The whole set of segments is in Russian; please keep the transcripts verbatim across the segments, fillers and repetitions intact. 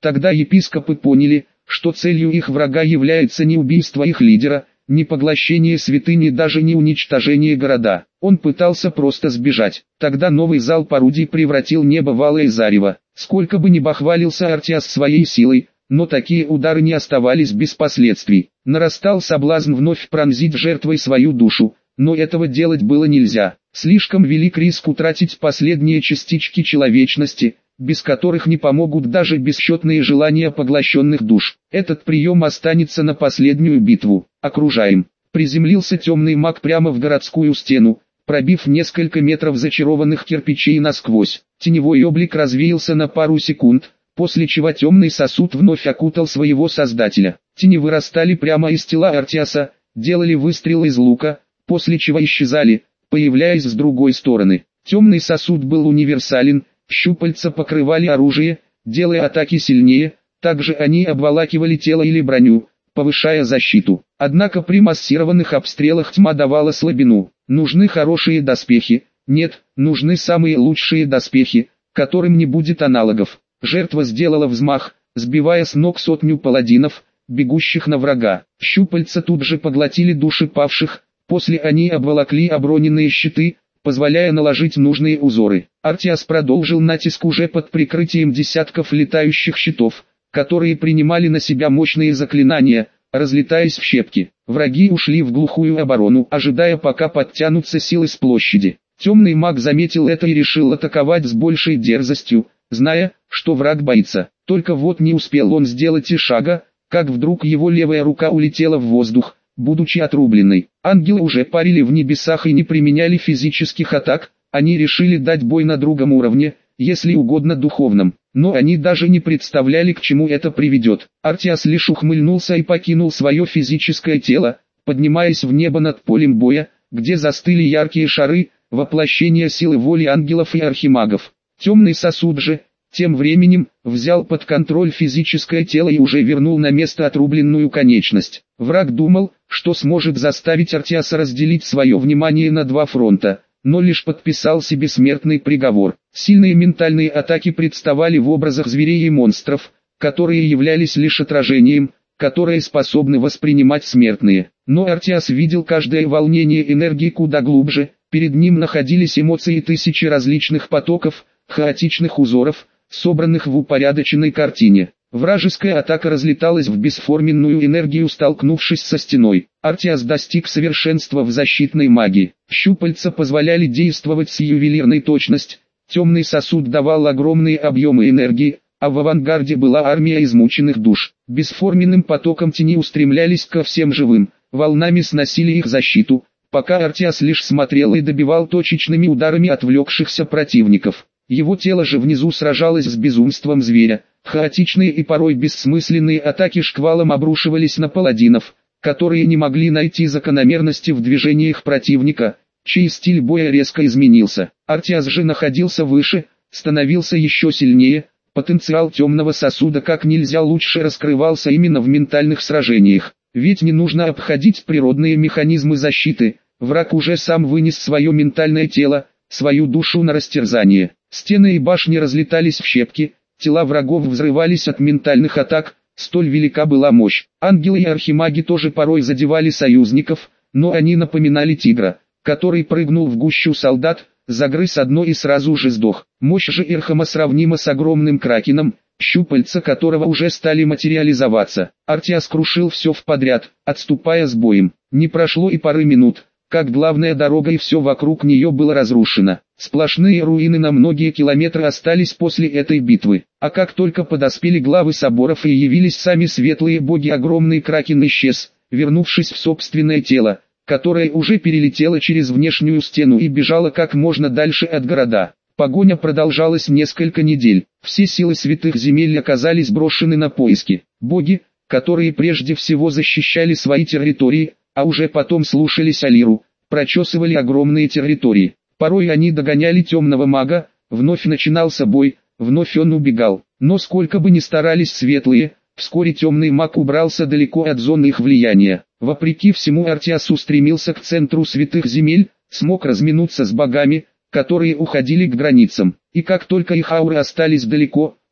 Тогда епископы поняли, что целью их врага является не убийство их лидера, не поглощение святыни, даже не уничтожение города. Он пытался просто сбежать. Тогда новый залп орудий превратил небо в алое зарево. Сколько бы ни бахвалился Артиас своей силой, но такие удары не оставались без последствий. Нарастал соблазн вновь пронзить жертвой свою душу, но этого делать было нельзя. Слишком велик риск утратить последние частички человечности, без которых не помогут даже бесчетные желания поглощенных душ. Этот прием останется на последнюю битву. Окружаем. Приземлился темный маг прямо в городскую стену, пробив несколько метров зачарованных кирпичей насквозь. Теневой облик развеялся на пару секунд, после чего темный сосуд вновь окутал своего создателя. Тени вырастали прямо из тела Артиаса, делали выстрелы из лука, после чего исчезали, появляясь с другой стороны. Темный сосуд был универсален, щупальца покрывали оружие, делая атаки сильнее, также они обволакивали тело или броню, повышая защиту. Однако при массированных обстрелах тьма давала слабину. Нужны хорошие доспехи, нет, нужны самые лучшие доспехи, которым не будет аналогов. Жертва сделала взмах, сбивая с ног сотню паладинов, бегущих на врага. Щупальца тут же поглотили души павших, после они обволокли обороненные щиты, позволяя наложить нужные узоры. Артиас продолжил натиск уже под прикрытием десятков летающих щитов, которые принимали на себя мощные заклинания, разлетаясь в щепки. Враги ушли в глухую оборону, ожидая пока подтянутся силы с площади. Темный маг заметил это и решил атаковать с большей дерзостью, зная, что враг боится. Только вот не успел он сделать и шага, как вдруг его левая рука улетела в воздух, будучи отрубленной. Ангелы уже парили в небесах и не применяли физических атак, они решили дать бой на другом уровне, если угодно духовном. Но они даже не представляли, к чему это приведет. Артиас лишь ухмыльнулся и покинул свое физическое тело, поднимаясь в небо над полем боя, где застыли яркие шары, воплощение силы воли ангелов и архимагов. Темный сосуд же, тем временем, взял под контроль физическое тело и уже вернул на место отрубленную конечность. Враг думал, что сможет заставить Артиаса разделить свое внимание на два фронта, но лишь подписал себе смертный приговор. Сильные ментальные атаки представали в образах зверей и монстров, которые являлись лишь отражением, которые способны воспринимать смертные. Но Артиас видел каждое волнение энергии куда глубже, перед ним находились эмоции тысячи различных потоков, хаотичных узоров, собранных в упорядоченной картине. Вражеская атака разлеталась в бесформенную энергию, столкнувшись со стеной. Артиас достиг совершенства в защитной магии. Щупальца позволяли действовать с ювелирной точностью, темный сосуд давал огромные объемы энергии, а в авангарде была армия измученных душ. Бесформенным потоком тени устремлялись ко всем живым, волнами сносили их защиту, пока Артиас лишь смотрел и добивал точечными ударами отвлекшихся противников. Его тело же внизу сражалось с безумством зверя. Хаотичные и порой бессмысленные атаки шквалом обрушивались на паладинов, которые не могли найти закономерности в движениях противника, чей стиль боя резко изменился. Артиас же находился выше, становился еще сильнее, потенциал темного сосуда как нельзя лучше раскрывался именно в ментальных сражениях. Ведь не нужно обходить природные механизмы защиты, враг уже сам вынес свое ментальное тело, свою душу на растерзание. Стены и башни разлетались в щепки, тела врагов взрывались от ментальных атак, столь велика была мощь. Ангелы и архимаги тоже порой задевали союзников, но они напоминали тигра, который прыгнул в гущу солдат, загрыз одно и сразу же сдох. Мощь же Ирхама сравнима с огромным кракеном, щупальца которого уже стали материализоваться. Артиас крушил все в подряд, отступая с боем. Не прошло и пары минут, как главная дорога и все вокруг нее было разрушено. Сплошные руины на многие километры остались после этой битвы. А как только подоспели главы соборов и явились сами светлые боги, огромный кракен исчез, вернувшись в собственное тело, которое уже перелетело через внешнюю стену и бежало как можно дальше от города. Погоня продолжалась несколько недель. Все силы святых земель оказались брошены на поиски. Боги, которые прежде всего защищали свои территории, а уже потом слушались Алиру, прочесывали огромные территории. Порой они догоняли темного мага, вновь начинался бой, вновь он убегал. Но сколько бы ни старались светлые, вскоре темный маг убрался далеко от зоны их влияния. Вопреки всему Артиас устремился к центру святых земель, смог разминуться с богами, которые уходили к границам. И как только их ауры остались далеко,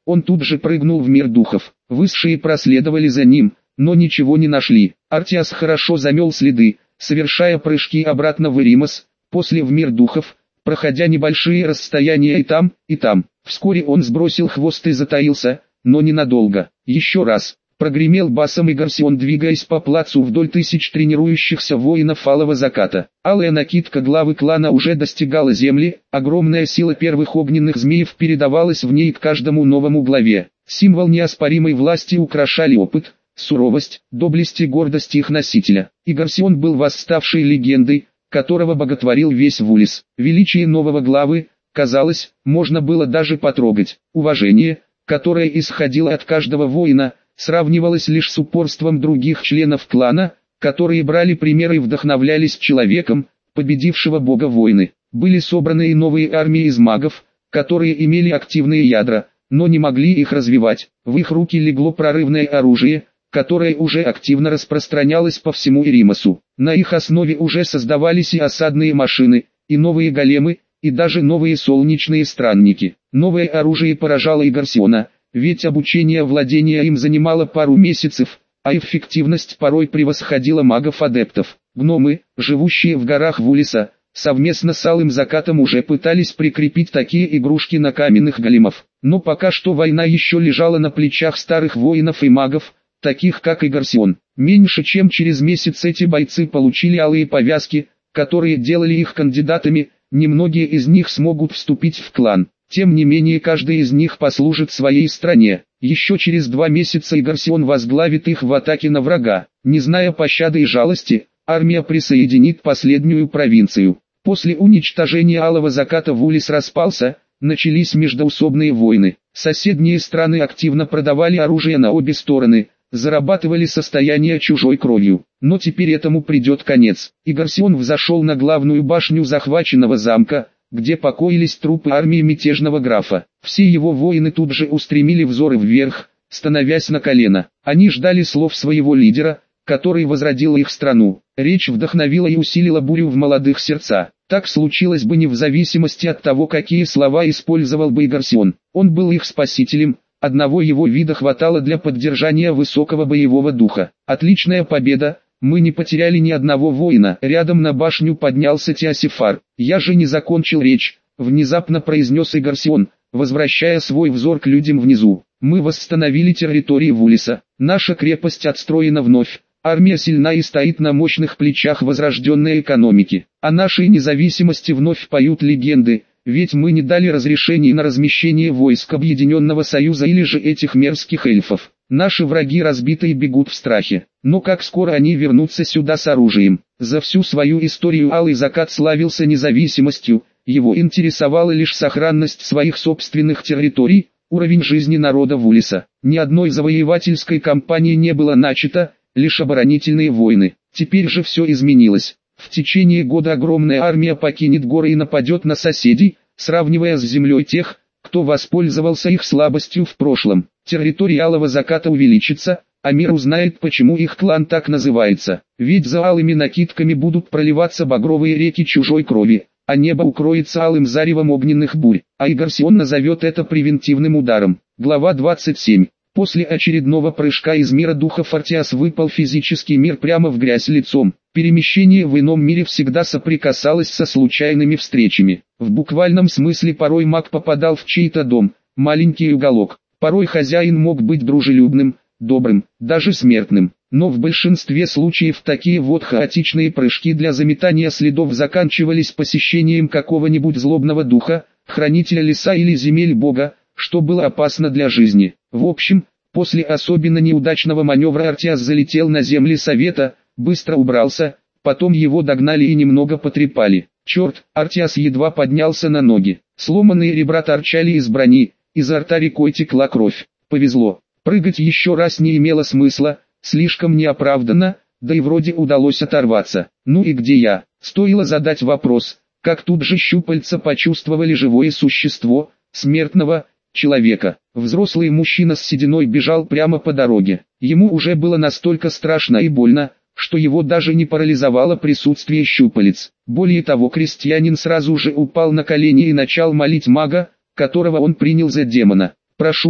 Он тут же прыгнул в мир духов. Высшие проследовали за ним, но ничего не нашли. Артиас хорошо замел следы, совершая прыжки обратно в Эримос, после в мир духов, проходя небольшие расстояния и там, и там. Вскоре он сбросил хвост и затаился, но ненадолго. Еще раз. Прогремел басом Игарсион, двигаясь по плацу вдоль тысяч тренирующихся воинов Алого Заката. Алая накидка главы клана уже достигала земли, огромная сила первых огненных змеев передавалась в ней к каждому новому главе. Символ неоспоримой власти украшали опыт, суровость, доблесть и гордость их носителя. Игарсион был восставшей легендой, которого боготворил весь Вулис. Величие нового главы, казалось, можно было даже потрогать. Уважение, которое исходило от каждого воина, сравнивалось лишь с упорством других членов клана, которые брали пример и вдохновлялись человеком, победившего бога войны. Были собраны и новые армии из магов, которые имели активные ядра, но не могли их развивать. В их руки легло прорывное оружие, которое уже активно распространялось по всему Эримосу. На их основе уже создавались и осадные машины, и новые големы, и даже новые солнечные странники. Новое оружие поражало Игарсиона, ведь обучение владения им занимало пару месяцев, а эффективность порой превосходила магов-адептов. Гномы, живущие в горах Вулиса, совместно с Алым Закатом уже пытались прикрепить такие игрушки на каменных големов. Но пока что война еще лежала на плечах старых воинов и магов, таких как Игарсион. Меньше чем через месяц эти бойцы получили алые повязки, которые делали их кандидатами, немногие из них смогут вступить в клан. Тем не менее каждый из них послужит своей стране. Еще через два месяца Игарсион возглавит их в атаке на врага. Не зная пощады и жалости, армия присоединит последнюю провинцию. После уничтожения Алого Заката Вулис распался, начались междоусобные войны. Соседние страны активно продавали оружие на обе стороны, зарабатывали состояние чужой кровью. Но теперь этому придет конец. Игарсион взошел на главную башню захваченного замка, где покоились трупы армии мятежного графа. Все его воины тут же устремили взоры вверх, становясь на колено. Они ждали слов своего лидера, который возродил их страну. Речь вдохновила и усилила бурю в молодых сердца. Так случилось бы не в зависимости от того, какие слова использовал бы Игарсион. Он был их спасителем, одного его вида хватало для поддержания высокого боевого духа. Отличная победа. Мы не потеряли ни одного воина. Рядом на башню поднялся Теосифар. Я же не закончил речь, внезапно произнес Игарсион, возвращая свой взор к людям внизу. Мы восстановили территории Вулиса. Наша крепость отстроена вновь. Армия сильна и стоит на мощных плечах возрожденной экономики. О нашей независимости вновь поют легенды, ведь мы не дали разрешений на размещение войск Объединенного Союза или же этих мерзких эльфов. Наши враги разбиты и бегут в страхе. Но как скоро они вернутся сюда с оружием? За всю свою историю Алый Закат славился независимостью, его интересовала лишь сохранность своих собственных территорий, уровень жизни народа Вулиса. Ни одной завоевательской кампании не было начато, лишь оборонительные войны. Теперь же все изменилось. В течение года огромная армия покинет горы и нападет на соседей, сравнивая с землей тех, кто воспользовался их слабостью в прошлом. Территория Алого Заката увеличится, а мир узнает, почему их клан так называется. Ведь за алыми накидками будут проливаться багровые реки чужой крови, а небо укроется алым заревом огненных бурь. А Игарсион назовет это превентивным ударом. Глава двадцать семь. После очередного прыжка из мира духов Артиас выпал в физический мир прямо в грязь лицом. Перемещение в ином мире всегда соприкасалось со случайными встречами. В буквальном смысле порой маг попадал в чей-то дом, маленький уголок. Порой хозяин мог быть дружелюбным, добрым, даже смертным. Но в большинстве случаев такие вот хаотичные прыжки для заметания следов заканчивались посещением какого-нибудь злобного духа, хранителя леса или земель бога, что было опасно для жизни. В общем, после особенно неудачного маневра Артиас залетел на земли совета, быстро убрался, потом его догнали и немного потрепали. Черт, Артиас едва поднялся на ноги. Сломанные ребра торчали из брони, изо рта рекой текла кровь. Повезло. Прыгать еще раз не имело смысла, слишком неоправданно, да и вроде удалось оторваться. Ну и где я? Стоило задать вопрос, как тут же щупальца почувствовали живое существо, смертного человека. Взрослый мужчина с сединой бежал прямо по дороге. Ему уже было настолько страшно и больно, что его даже не парализовало присутствие щупалец. Более того, крестьянин сразу же упал на колени и начал молить мага, которого он принял за демона. «Прошу,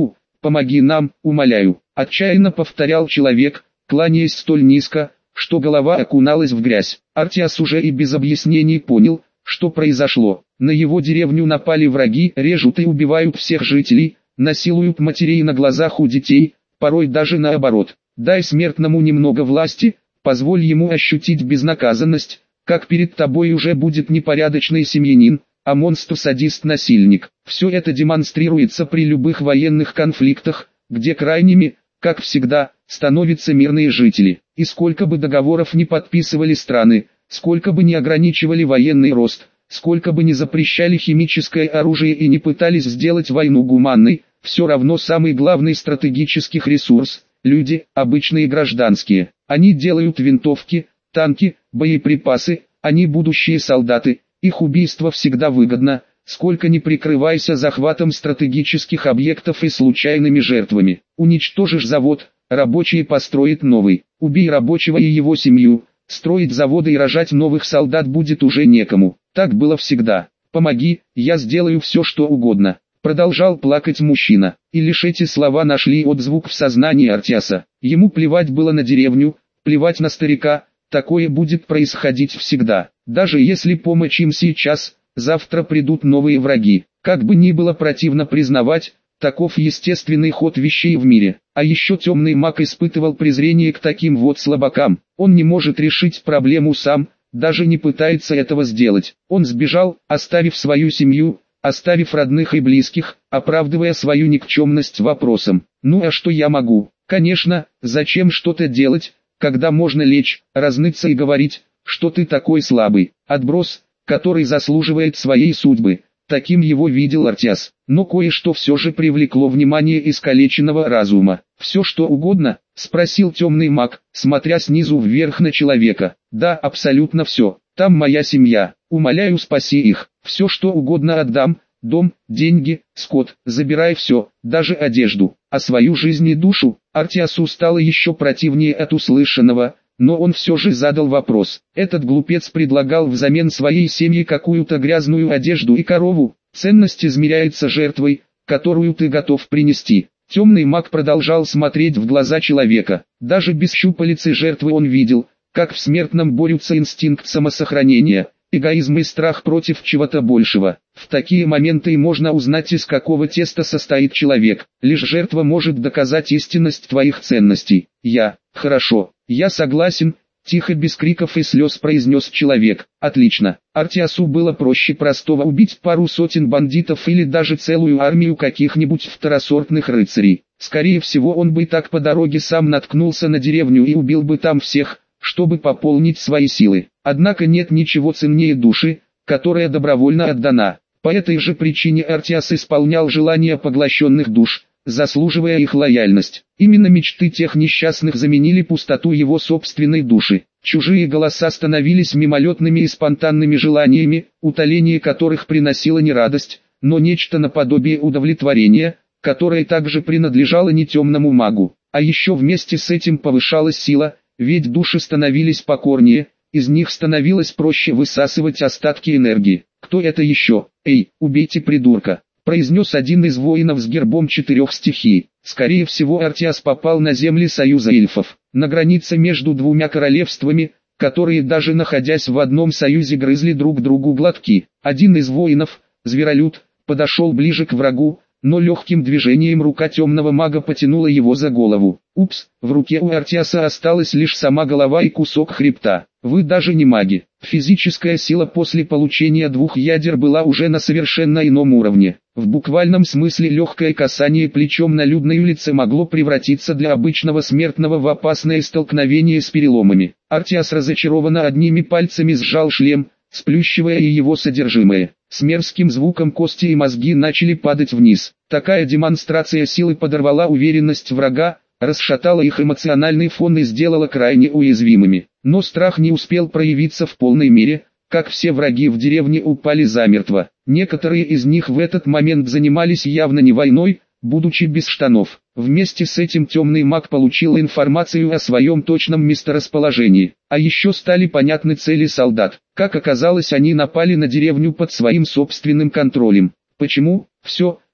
помоги нам, умоляю», — отчаянно повторял человек, кланяясь столь низко, что голова окуналась в грязь. Артиас уже и без объяснений понял, что произошло. На его деревню напали враги, режут и убивают всех жителей, насилуют матерей на глазах у детей, порой даже наоборот. Дай смертному немного власти, позволь ему ощутить безнаказанность, как перед тобой уже будет непорядочный семьянин, а монстр-садист-насильник. Все это демонстрируется при любых военных конфликтах, где крайними, как всегда, становятся мирные жители. И сколько бы договоров ни подписывали страны, сколько бы ни ограничивали военный рост, сколько бы ни запрещали химическое оружие и не пытались сделать войну гуманной, все равно самый главный стратегический ресурс – люди, обычные гражданские. Они делают винтовки, танки, боеприпасы, они будущие солдаты, их убийство всегда выгодно, сколько ни прикрывайся захватом стратегических объектов и случайными жертвами. Уничтожишь завод, рабочие построят новый, убей рабочего и его семью, строить заводы и рожать новых солдат будет уже некому. Так было всегда. «Помоги, я сделаю все что угодно», — продолжал плакать мужчина. И лишь эти слова нашли отзвук в сознании Артиаса. Ему плевать было на деревню, плевать на старика, такое будет происходить всегда. Даже если помочь им сейчас, завтра придут новые враги. Как бы ни было противно признавать, таков естественный ход вещей в мире. А еще темный маг испытывал презрение к таким вот слабакам. Он не может решить проблему сам, даже не пытается этого сделать. Он сбежал, оставив свою семью, оставив родных и близких, оправдывая свою никчемность вопросом: «Ну а что я могу?» Конечно, зачем что-то делать, когда можно лечь, разныться и говорить, что ты такой слабый, отброс, который заслуживает своей судьбы. Таким его видел Артиас. Но кое-что все же привлекло внимание искалеченного разума. «Все что угодно?» — спросил темный маг, смотря снизу вверх на человека. «Да, абсолютно все. Там моя семья. Умоляю, спаси их. Все что угодно отдам. Дом, деньги, скот. Забирай все, даже одежду. А свою жизнь и душу?» Артиасу стало еще противнее от услышанного, но он все же задал вопрос. Этот глупец предлагал взамен своей семьи какую-то грязную одежду и корову. Ценность измеряется жертвой, которую ты готов принести. Темный маг продолжал смотреть в глаза человека. Даже без щупалицы жертвы он видел, как в смертном борются инстинкт самосохранения, эгоизм и страх против чего-то большего. В такие моменты и можно узнать, из какого теста состоит человек. Лишь жертва может доказать истинность твоих ценностей. «Я, хорошо, я согласен», — тихо без криков и слез произнес человек. «Отлично». Артиасу было проще простого убить пару сотен бандитов или даже целую армию каких-нибудь второсортных рыцарей. Скорее всего, он бы так по дороге сам наткнулся на деревню и убил бы там всех, чтобы пополнить свои силы. Однако нет ничего ценнее души, которая добровольно отдана. По этой же причине Артиас исполнял желания поглощенных душ, заслуживая их лояльность. Именно мечты тех несчастных заменили пустоту его собственной души. Чужие голоса становились мимолетными и спонтанными желаниями, утоление которых приносило не радость, но нечто наподобие удовлетворения, которое также принадлежало не темному магу. А еще вместе с этим повышалась сила, ведь души становились покорнее, из них становилось проще высасывать остатки энергии. «Кто это еще? Эй, убейте придурка!» — произнес один из воинов с гербом четырех стихий. Скорее всего, Артиас попал на земли Союза эльфов, на границе между двумя королевствами, которые даже находясь в одном союзе грызли друг другу глотки. Один из воинов, зверолюд, подошел ближе к врагу, но легким движением рука темного мага потянула его за голову. Упс, в руке у Артиаса осталась лишь сама голова и кусок хребта. Вы даже не маги. Физическая сила после получения двух ядер была уже на совершенно ином уровне. В буквальном смысле легкое касание плечом на людной улице могло превратиться для обычного смертного в опасное столкновение с переломами. Артиас разочарованно одними пальцами сжал шлем, сплющивая и его содержимое. С мерзким звуком кости и мозги начали падать вниз. Такая демонстрация силы подорвала уверенность врага, расшатала их эмоциональный фон и сделала крайне уязвимыми. Но страх не успел проявиться в полной мере, как все враги в деревне упали замертво. Некоторые из них в этот момент занимались явно не войной, будучи без штанов. Вместе с этим темный маг получил информацию о своем точном месторасположении. А еще стали понятны цели солдат. Как оказалось, они напали на деревню под своим собственным контролем. Почему? Все,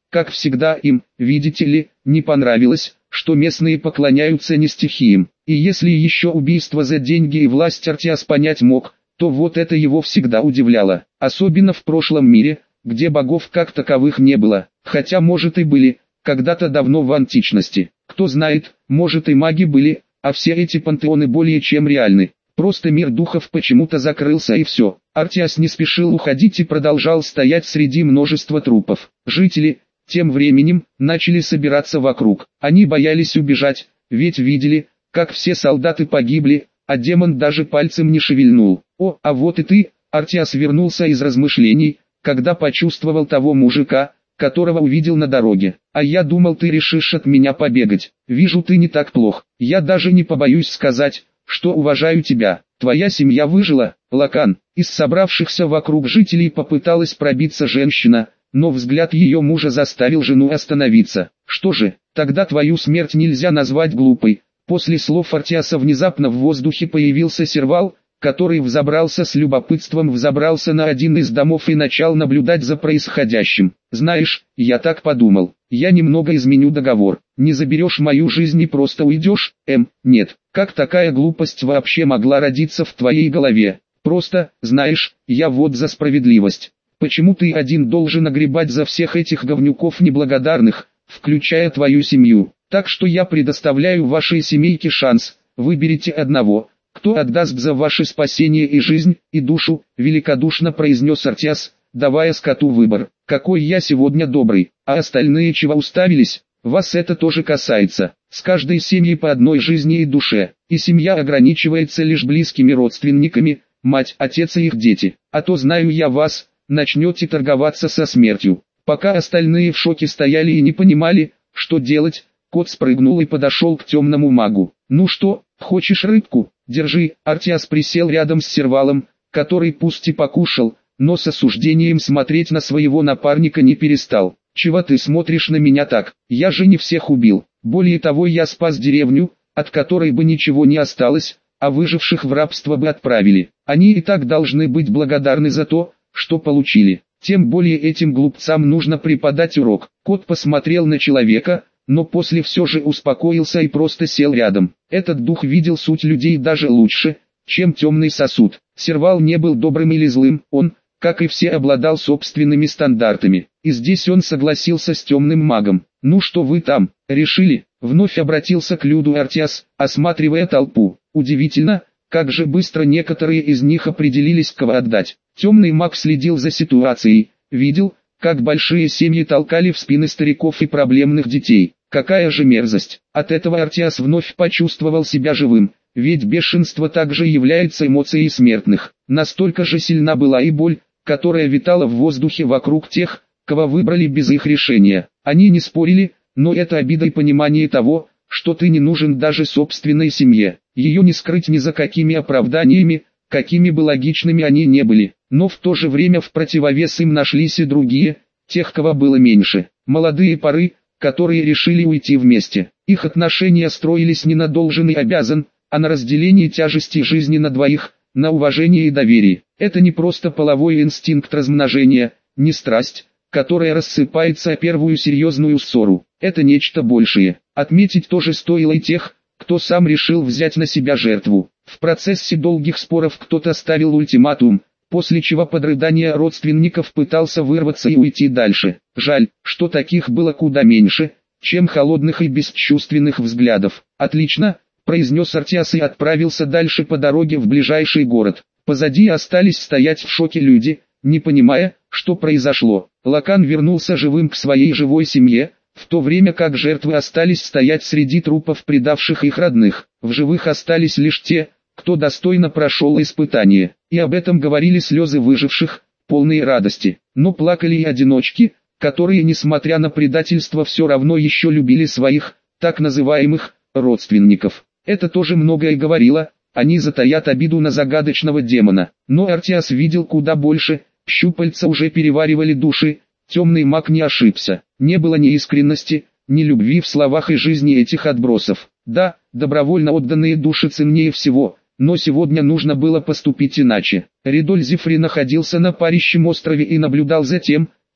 Как всегда им, видите ли, не понравилось, что местные поклоняются не стихиям. И если еще убийство за деньги и власть Артиас понять мог, то вот это его всегда удивляло. Особенно в прошлом мире, где богов как таковых не было, хотя может и были, когда-то давно в античности. Кто знает, может и маги были, а все эти пантеоны более чем реальны. Просто мир духов почему-то закрылся и все. Артиас не спешил уходить и продолжал стоять среди множества трупов. Жители, тем временем, начали собираться вокруг. Они боялись убежать, ведь видели, как все солдаты погибли, а демон даже пальцем не шевельнул. О, а вот и ты. Артиас вернулся из размышлений, когда почувствовал того мужика, которого увидел на дороге. А я думал, ты решишь от меня побегать. Вижу, ты не так плох. Я даже не побоюсь сказать, что уважаю тебя. Твоя семья выжила, Лакан. Из собравшихся вокруг жителей попыталась пробиться женщина, но взгляд ее мужа заставил жену остановиться. Что же, тогда твою смерть нельзя назвать глупой. После слов Артиаса внезапно в воздухе появился сервал, который взобрался с любопытством взобрался на один из домов и начал наблюдать за происходящим. Знаешь, я так подумал, я немного изменю договор. Не заберешь мою жизнь и просто уйдешь? Эм, нет. Как такая глупость вообще могла родиться в твоей голове? Просто, знаешь, я вот за справедливость. Почему ты один должен огребать за всех этих говнюков неблагодарных, включая твою семью? Так что я предоставляю вашей семейке шанс, выберите одного, кто отдаст за ваше спасение и жизнь, и душу, великодушно произнес Артиас, давая скоту выбор. Какой я сегодня добрый, а остальные чего уставились? Вас это тоже касается. С каждой семьи по одной жизни и душе, и семья ограничивается лишь близкими родственниками, мать, отец и их дети. А то знаю я вас, начнете торговаться со смертью. Пока остальные в шоке стояли и не понимали, что делать, кот спрыгнул и подошел к темному магу. Ну что, хочешь рыбку? Держи. Артиас присел рядом с сервалом, который пусть и покушал, но с осуждением смотреть на своего напарника не перестал. Чего ты смотришь на меня так? Я же не всех убил. Более того, я спас деревню, от которой бы ничего не осталось, а выживших в рабство бы отправили. Они и так должны быть благодарны за то, что получили. Тем более этим глупцам нужно преподать урок. Кот посмотрел на человека, но после все же успокоился и просто сел рядом. Этот дух видел суть людей даже лучше, чем темный сосуд. Сервал не был добрым или злым, он, как и все, обладал собственными стандартами. И здесь он согласился с темным магом. «Ну что вы там, решили?» Вновь обратился к Люду Артиас, осматривая толпу. Удивительно, как же быстро некоторые из них определились, кого отдать. Темный маг следил за ситуацией, видел, как большие семьи толкали в спины стариков и проблемных детей. Какая же мерзость! От этого Артиас вновь почувствовал себя живым, ведь бешенство также является эмоцией смертных. Настолько же сильна была и боль, которая витала в воздухе вокруг тех, кого выбрали без их решения. Они не спорили, но это обида и понимание того, что ты не нужен даже собственной семье. Ее не скрыть ни за какими оправданиями, какими бы логичными они не были. Но в то же время в противовес им нашлись и другие, тех, кого было меньше. Молодые пары, которые решили уйти вместе. Их отношения строились не на должен и обязан, а на разделении тяжести жизни на двоих, на уважение и доверие. Это не просто половой инстинкт размножения, не страсть, которая рассыпается о первую серьезную ссору. Это нечто большее. Отметить тоже стоило и тех, кто сам решил взять на себя жертву. В процессе долгих споров кто-то ставил ультиматум, после чего под рыдания родственников пытался вырваться и уйти дальше. Жаль, что таких было куда меньше, чем холодных и бесчувственных взглядов. «Отлично», — произнес Артиас и отправился дальше по дороге в ближайший город. Позади остались стоять в шоке люди, не понимая, что произошло. Лакан вернулся живым к своей живой семье, в то время как жертвы остались стоять среди трупов предавших их родных. В живых остались лишь те, кто достойно прошел испытание, и об этом говорили слезы выживших, полные радости. Но плакали и одиночки, которые, несмотря на предательство, все равно еще любили своих, так называемых, родственников. Это тоже многое говорило, они затаят обиду на загадочного демона. Но Артиас видел куда больше, щупальца уже переваривали души, темный маг не ошибся. Не было ни искренности, ни любви в словах и жизни этих отбросов. Да, добровольно отданные души ценнее всего, но сегодня нужно было поступить иначе. Ридоль Зифри находился на парящем острове и наблюдал за тем,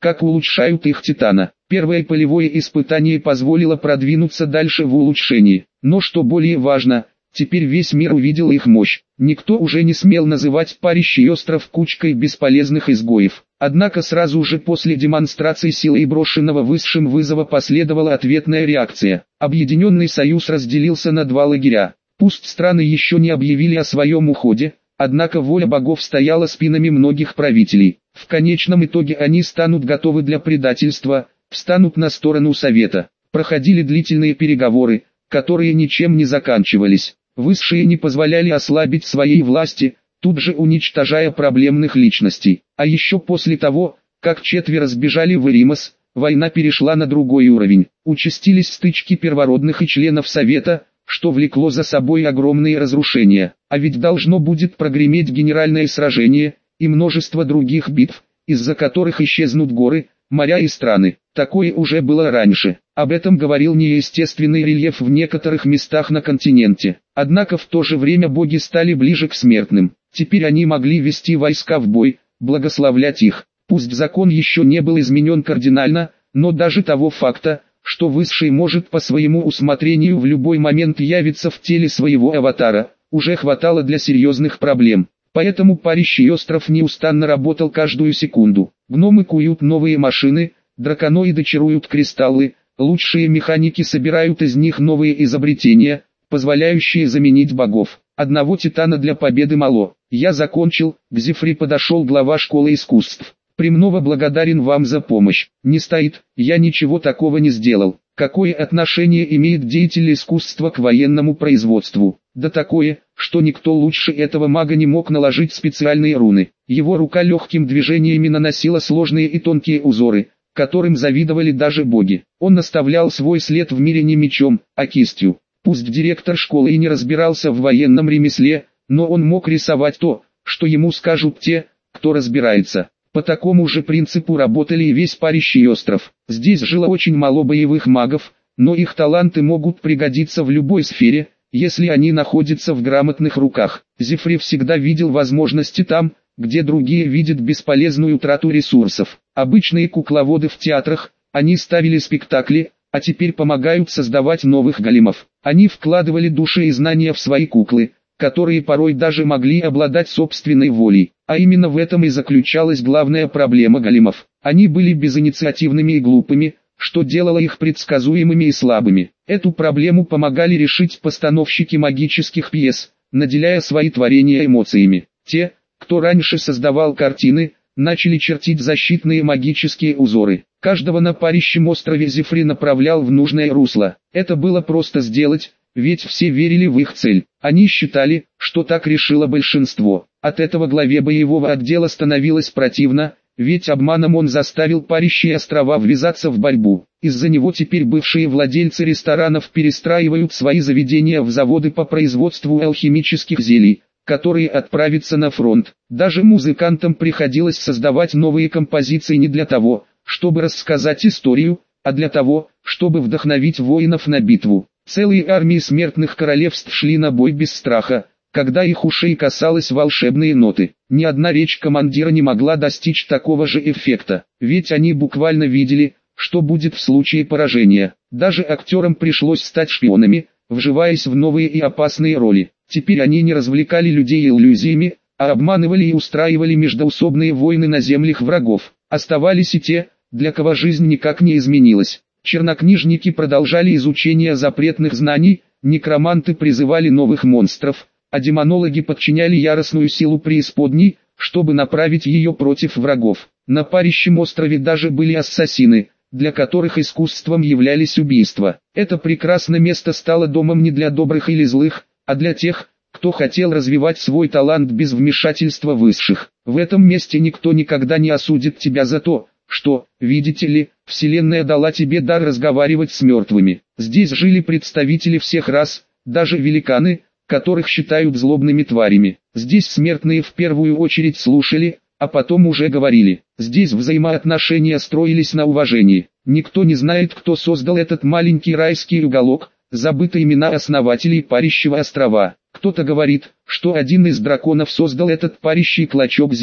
как улучшают их титана. Первое полевое испытание позволило продвинуться дальше в улучшении. Но что более важно, теперь весь мир увидел их мощь. Никто уже не смел называть Парящий остров кучкой бесполезных изгоев. Однако сразу же после демонстрации силы и брошенного высшим вызова последовала ответная реакция. Объединенный союз разделился на два лагеря. Пусть страны еще не объявили о своем уходе, однако воля богов стояла спинами многих правителей. В конечном итоге они станут готовы для предательства, встанут на сторону совета. Проходили длительные переговоры, которые ничем не заканчивались. Высшие не позволяли ослабить своей власти, тут же уничтожая проблемных личностей. А еще после того, как четверо сбежали в Эримос, война перешла на другой уровень. Участились стычки первородных и членов совета, что влекло за собой огромные разрушения. А ведь должно будет прогреметь генеральное сражение, и множество других битв, из-за которых исчезнут горы, моря и страны. Такое уже было раньше. Об этом говорил неестественный рельеф в некоторых местах на континенте. Однако в то же время боги стали ближе к смертным. Теперь они могли вести войска в бой, благословлять их. Пусть закон еще не был изменен кардинально, но даже того факта, что Высший может по своему усмотрению в любой момент явиться в теле своего аватара, уже хватало для серьезных проблем. Поэтому Парящий остров неустанно работал каждую секунду. Гномы куют новые машины, драконоиды чаруют кристаллы, лучшие механики собирают из них новые изобретения, позволяющие заменить богов. Одного титана для победы мало. Я закончил, к Зефри подошел глава школы искусств. Премного благодарен вам за помощь. Не стоит, я ничего такого не сделал. Какое отношение имеет деятель искусства к военному производству? Да такое, что никто лучше этого мага не мог наложить специальные руны. Его рука легким движениями наносила сложные и тонкие узоры, которым завидовали даже боги. Он наставлял свой след в мире не мечом, а кистью. Пусть директор школы и не разбирался в военном ремесле, но он мог рисовать то, что ему скажут те, кто разбирается. По такому же принципу работали и весь Парящий остров. Здесь жило очень мало боевых магов, но их таланты могут пригодиться в любой сфере, если они находятся в грамотных руках. Зефри всегда видел возможности там, где другие видят бесполезную трату ресурсов. Обычные кукловоды в театрах, они ставили спектакли, а теперь помогают создавать новых големов. Они вкладывали души и знания в свои куклы, которые порой даже могли обладать собственной волей. А именно в этом и заключалась главная проблема големов. Они были безинициативными и глупыми, что делало их предсказуемыми и слабыми. Эту проблему помогали решить постановщики магических пьес, наделяя свои творения эмоциями. Те, кто раньше создавал картины, начали чертить защитные магические узоры. Каждого на Парящем острове Зефри направлял в нужное русло. Это было просто сделать, ведь все верили в их цель. Они считали, что так решило большинство. От этого главе боевого отдела становилось противно, ведь обманом он заставил Парящие острова ввязаться в борьбу. Из-за него теперь бывшие владельцы ресторанов перестраивают свои заведения в заводы по производству алхимических зелий, которые отправятся на фронт. Даже музыкантам приходилось создавать новые композиции не для того, чтобы рассказать историю, а для того, чтобы вдохновить воинов на битву. Целые армии смертных королевств шли на бой без страха, когда их ушей касалось волшебные ноты. Ни одна речь командира не могла достичь такого же эффекта, ведь они буквально видели, что будет в случае поражения. Даже актерам пришлось стать шпионами, вживаясь в новые и опасные роли. Теперь они не развлекали людей иллюзиями, а обманывали и устраивали междоусобные войны на землях врагов. Оставались и те, для кого жизнь никак не изменилась. Чернокнижники продолжали изучение запретных знаний, некроманты призывали новых монстров, а демонологи подчиняли яростную силу преисподней, чтобы направить ее против врагов. На Парящем острове даже были ассасины, для которых искусством являлись убийства. Это прекрасное место стало домом не для добрых или злых, а для тех, кто хотел развивать свой талант без вмешательства высших. В этом месте никто никогда не осудит тебя за то, что, видите ли, Вселенная дала тебе дар разговаривать с мертвыми. Здесь жили представители всех рас, даже великаны, которых считают злобными тварями. Здесь смертные в первую очередь слушали, а потом уже говорили. Здесь взаимоотношения строились на уважении. Никто не знает, кто создал этот маленький райский уголок, забыты имена основателей Парящего острова. Кто-то говорит, что один из драконов создал этот парящий клочок земли.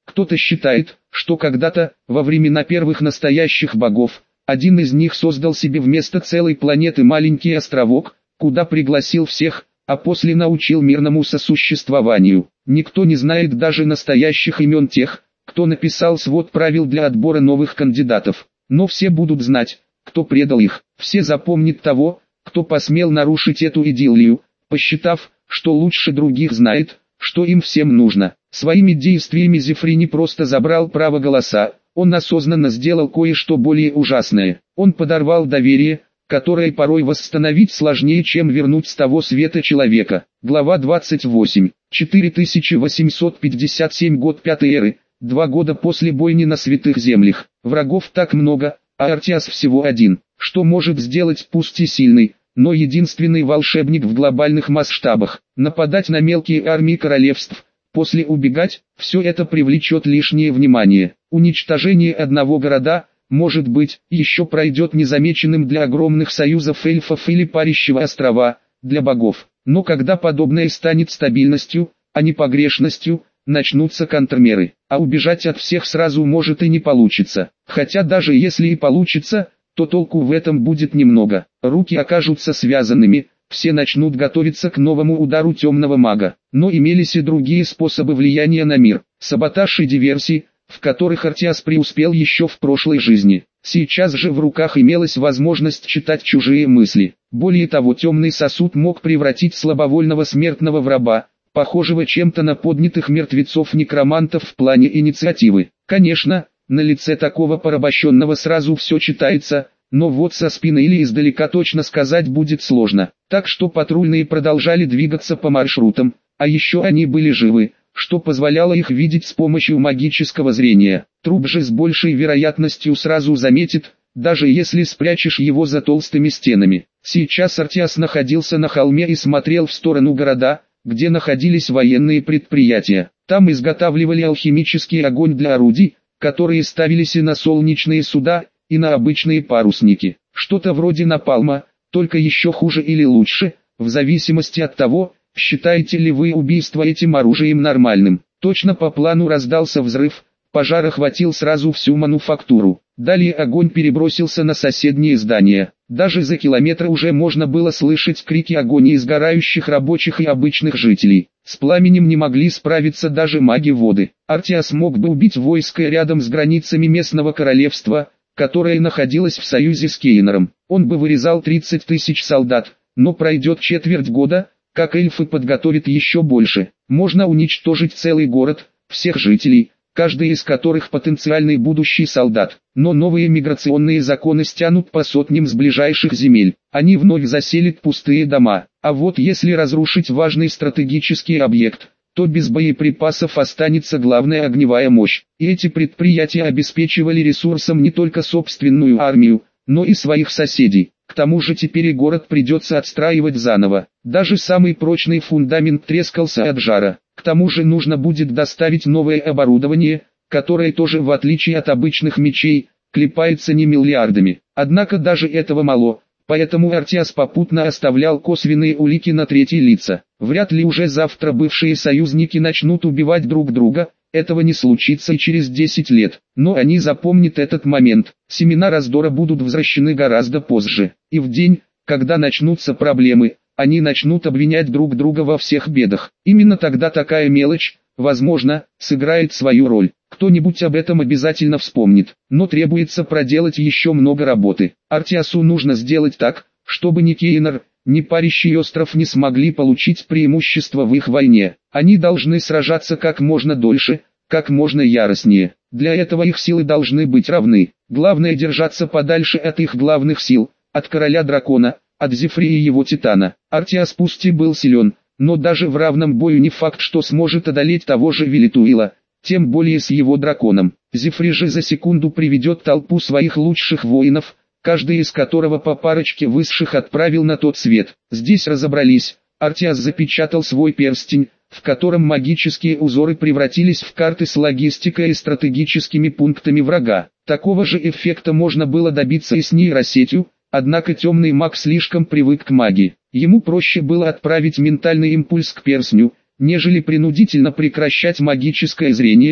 Кто-то считает, что когда-то, во времена первых настоящих богов, один из них создал себе вместо целой планеты маленький островок, куда пригласил всех, а после научил мирному сосуществованию. Никто не знает даже настоящих имен тех, кто написал свод правил для отбора новых кандидатов. Но все будут знать, кто предал их. Все запомнят того, кто посмел нарушить эту идиллию, посчитав, что лучше других знает, что им всем нужно. Своими действиями Зефри не просто забрал право голоса, он осознанно сделал кое-что более ужасное. Он подорвал доверие, которое порой восстановить сложнее, чем вернуть с того света человека. Глава двадцать восемь. четыре тысячи восемьсот пятьдесят седьмой год пятой эры, два года после бойни на Святых Землях. Врагов так много, а Артиас всего один. Что может сделать пусть и сильный, но единственный волшебник в глобальных масштабах? Нападать на мелкие армии королевств, после убегать? Все это привлечет лишнее внимание. Уничтожение одного города, может быть, еще пройдет незамеченным для огромных союзов эльфов или парящего острова, для богов. Но когда подобное станет стабильностью, а не погрешностью, начнутся контрмеры. А убежать от всех сразу может и не получится. Хотя даже если и получится, то толку в этом будет немного. Руки окажутся связанными, все начнут готовиться к новому удару темного мага. Но имелись и другие способы влияния на мир. Саботаж и диверсии, в которых Артиас преуспел еще в прошлой жизни. Сейчас же в руках имелась возможность читать чужие мысли. Более того, темный сосуд мог превратить слабовольного смертного в раба, похожего чем-то на поднятых мертвецов-некромантов в плане инициативы. Конечно, на лице такого порабощенного сразу все читается, но вот со спины или издалека точно сказать будет сложно. Так что патрульные продолжали двигаться по маршрутам, а еще они были живы, что позволяло их видеть с помощью магического зрения. Труп же с большей вероятностью сразу заметит, даже если спрячешь его за толстыми стенами. Сейчас Артиас находился на холме и смотрел в сторону города, где находились военные предприятия. Там изготавливали алхимический огонь для орудий, которые ставились и на солнечные суда, и на обычные парусники. Что-то вроде напалма, только еще хуже или лучше, в зависимости от того, считаете ли вы убийство этим оружием нормальным. Точно по плану раздался взрыв, пожар охватил сразу всю мануфактуру. Далее огонь перебросился на соседние здания. Даже за километр уже можно было слышать крики агонии сгорающих рабочих и обычных жителей. С пламенем не могли справиться даже маги воды. Артиас мог бы убить войско рядом с границами местного королевства, которое находилось в союзе с Кейнором. Он бы вырезал тридцать тысяч солдат, но пройдет четверть года, как эльфы подготовят еще больше. Можно уничтожить целый город, всех жителей, каждый из которых потенциальный будущий солдат. Но новые миграционные законы стянут по сотням с ближайших земель. Они вновь заселят пустые дома. А вот если разрушить важный стратегический объект, то без боеприпасов останется главная огневая мощь. И эти предприятия обеспечивали ресурсом не только собственную армию, но и своих соседей. К тому же теперь и город придется отстраивать заново. Даже самый прочный фундамент трескался от жара. К тому же нужно будет доставить новое оборудование, которое тоже, в отличие от обычных мечей, клепается не миллиардами. Однако даже этого мало, поэтому Артиас попутно оставлял косвенные улики на третьи лица. Вряд ли уже завтра бывшие союзники начнут убивать друг друга, этого не случится и через десять лет. Но они запомнят этот момент. Семена раздора будут возвращены гораздо позже. И в день, когда начнутся проблемы, они начнут обвинять друг друга во всех бедах. Именно тогда такая мелочь, возможно, сыграет свою роль. Кто-нибудь об этом обязательно вспомнит. Но требуется проделать еще много работы. Артиасу нужно сделать так, чтобы ни Кейнор, ни Парящий остров не смогли получить преимущество в их войне. Они должны сражаться как можно дольше, как можно яростнее. Для этого их силы должны быть равны. Главное держаться подальше от их главных сил, от короля дракона, от Зефри и его титана. Артиас пусть и был силен, но даже в равном бою не факт, что сможет одолеть того же Велитуила, тем более с его драконом. Зефри же за секунду приведет толпу своих лучших воинов, каждый из которого по парочке высших отправил на тот свет. Здесь разобрались. Артиас запечатал свой перстень, в котором магические узоры превратились в карты с логистикой и стратегическими пунктами врага. Такого же эффекта можно было добиться и с нейросетью, однако темный маг слишком привык к магии. Ему проще было отправить ментальный импульс к перстню, нежели принудительно прекращать магическое зрение,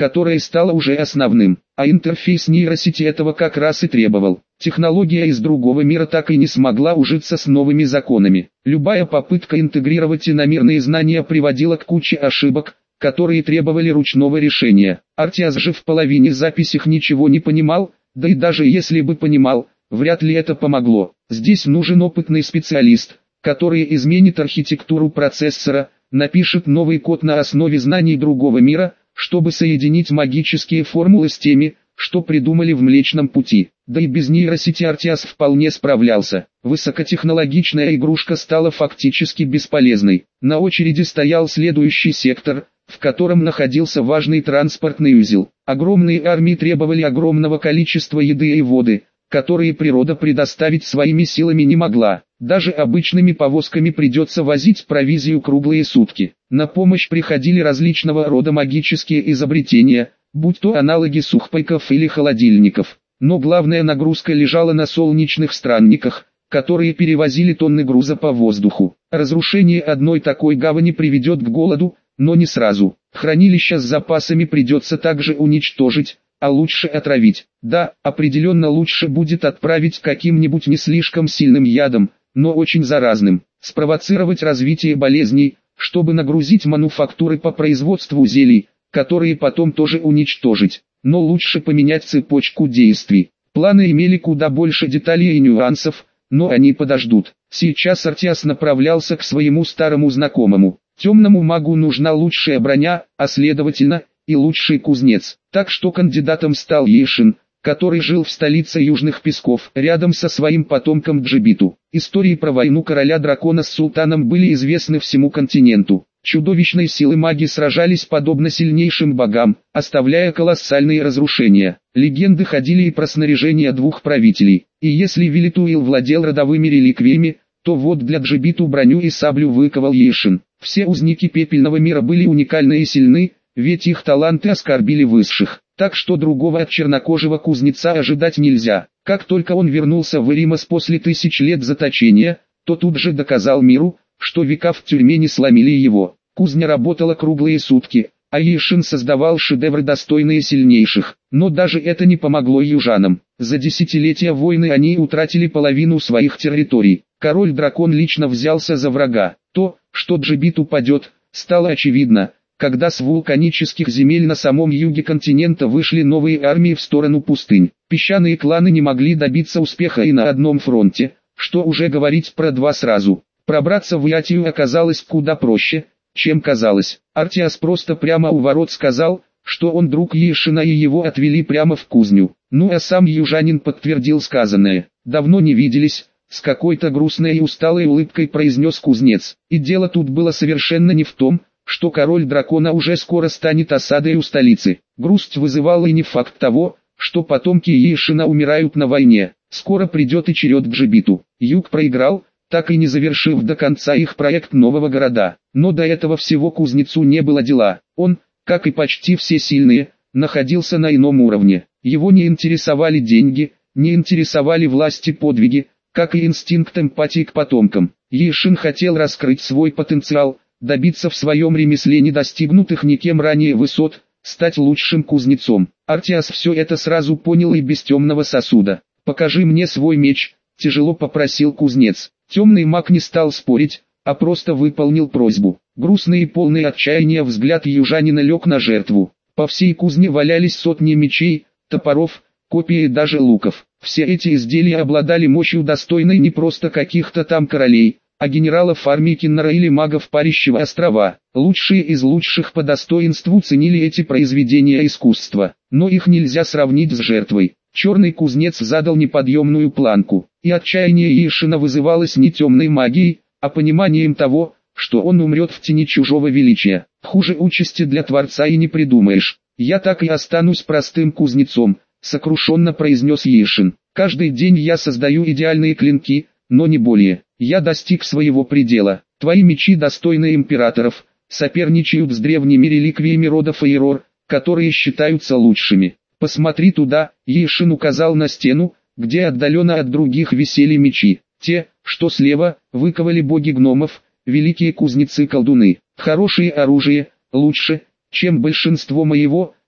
которое стало уже основным, а интерфейс нейросети этого как раз и требовал. Технология из другого мира так и не смогла ужиться с новыми законами. Любая попытка интегрировать иномирные знания приводила к куче ошибок, которые требовали ручного решения. Артиас же в половине записях ничего не понимал, да и даже если бы понимал, вряд ли это помогло. Здесь нужен опытный специалист, который изменит архитектуру процессора, напишет новый код на основе знаний другого мира, чтобы соединить магические формулы с теми, что придумали в Млечном Пути. Да и без нейросети Артиас вполне справлялся. Высокотехнологичная игрушка стала фактически бесполезной. На очереди стоял следующий сектор, в котором находился важный транспортный узел. Огромные армии требовали огромного количества еды и воды, которые природа предоставить своими силами не могла. Даже обычными повозками придется возить провизию круглые сутки. На помощь приходили различного рода магические изобретения, будь то аналоги сухпайков или холодильников. Но главная нагрузка лежала на солнечных странниках, которые перевозили тонны груза по воздуху. Разрушение одной такой гавани приведет к голоду, но не сразу. Хранилища с запасами придется также уничтожить, а лучше отравить. Да, определенно лучше будет отправить каким-нибудь не слишком сильным ядом, но очень заразным. Спровоцировать развитие болезней, чтобы нагрузить мануфактуры по производству зелий, которые потом тоже уничтожить. Но лучше поменять цепочку действий. Планы имели куда больше деталей и нюансов, но они подождут. Сейчас Артиас направлялся к своему старому знакомому. Темному магу нужна лучшая броня, а следовательно, и лучший кузнец. Так что кандидатом стал Ейшин, который жил в столице Южных Песков, рядом со своим потомком Джибиту. Истории про войну короля дракона с султаном были известны всему континенту. Чудовищной силы маги сражались подобно сильнейшим богам, оставляя колоссальные разрушения. Легенды ходили и про снаряжение двух правителей. И если Велитуил владел родовыми реликвиями, то вот для Джибиту броню и саблю выковал Ейшин. Все узники пепельного мира были уникальны и сильны, ведь их таланты оскорбили высших. Так что другого от чернокожего кузнеца ожидать нельзя. Как только он вернулся в Эримас после тысяч лет заточения, то тут же доказал миру, что века в тюрьме не сломили его. Кузня работала круглые сутки, а Ейшин создавал шедевры, достойные сильнейших. Но даже это не помогло южанам. За десятилетия войны они утратили половину своих территорий. Король-дракон лично взялся за врага. То, что Джибит упадет, стало очевидно, когда с вулканических земель на самом юге континента вышли новые армии в сторону пустынь. Песчаные кланы не могли добиться успеха и на одном фронте, что уже говорить про два сразу. Пробраться в Ятию оказалось куда проще, чем казалось. Артиас просто прямо у ворот сказал, что он друг Ейшина и его отвели прямо в кузню. Ну а сам южанин подтвердил сказанное. «Давно не виделись», — с какой-то грустной и усталой улыбкой произнес кузнец. И дело тут было совершенно не в том, что король дракона уже скоро станет осадой у столицы. Грусть вызывала и не факт того, что потомки Ейшина умирают на войне. Скоро придет и черед Джибиту. Юг проиграл, так и не завершив до конца их проект нового города. Но до этого всего кузнецу не было дела. Он, как и почти все сильные, находился на ином уровне. Его не интересовали деньги, не интересовали власти, подвиги, как и инстинкт эмпатии к потомкам. Ейшин хотел раскрыть свой потенциал, добиться в своем ремесле недостигнутых никем ранее высот, стать лучшим кузнецом. Артиас все это сразу понял и без темного сосуда. «Покажи мне свой меч», — тяжело попросил кузнец. Темный маг не стал спорить, а просто выполнил просьбу. Грустный и полный отчаяния взгляд южанина лег на жертву. По всей кузне валялись сотни мечей, топоров, копий и даже луков. Все эти изделия обладали мощью, достойной не просто каких-то там королей, а генералов армии Киннера или магов Парящего острова. Лучшие из лучших по достоинству ценили эти произведения искусства, но их нельзя сравнить с жертвой. Черный кузнец задал неподъемную планку, и отчаяние Ейшина вызывалось не темной магией, а пониманием того, что он умрет в тени чужого величия. Хуже участи для Творца и не придумаешь. «Я так и останусь простым кузнецом», — сокрушенно произнес Ейшин. «Каждый день я создаю идеальные клинки, но не более. Я достиг своего предела. Твои мечи, достойны императоров, соперничают с древними реликвиями рода Фейрор, которые считаются лучшими. Посмотри туда», — Ейшин указал на стену, где отдаленно от других висели мечи. Те, что слева, выковали боги гномов, великие кузнецы-колдуны. Хорошее оружие, лучше, чем большинство моего,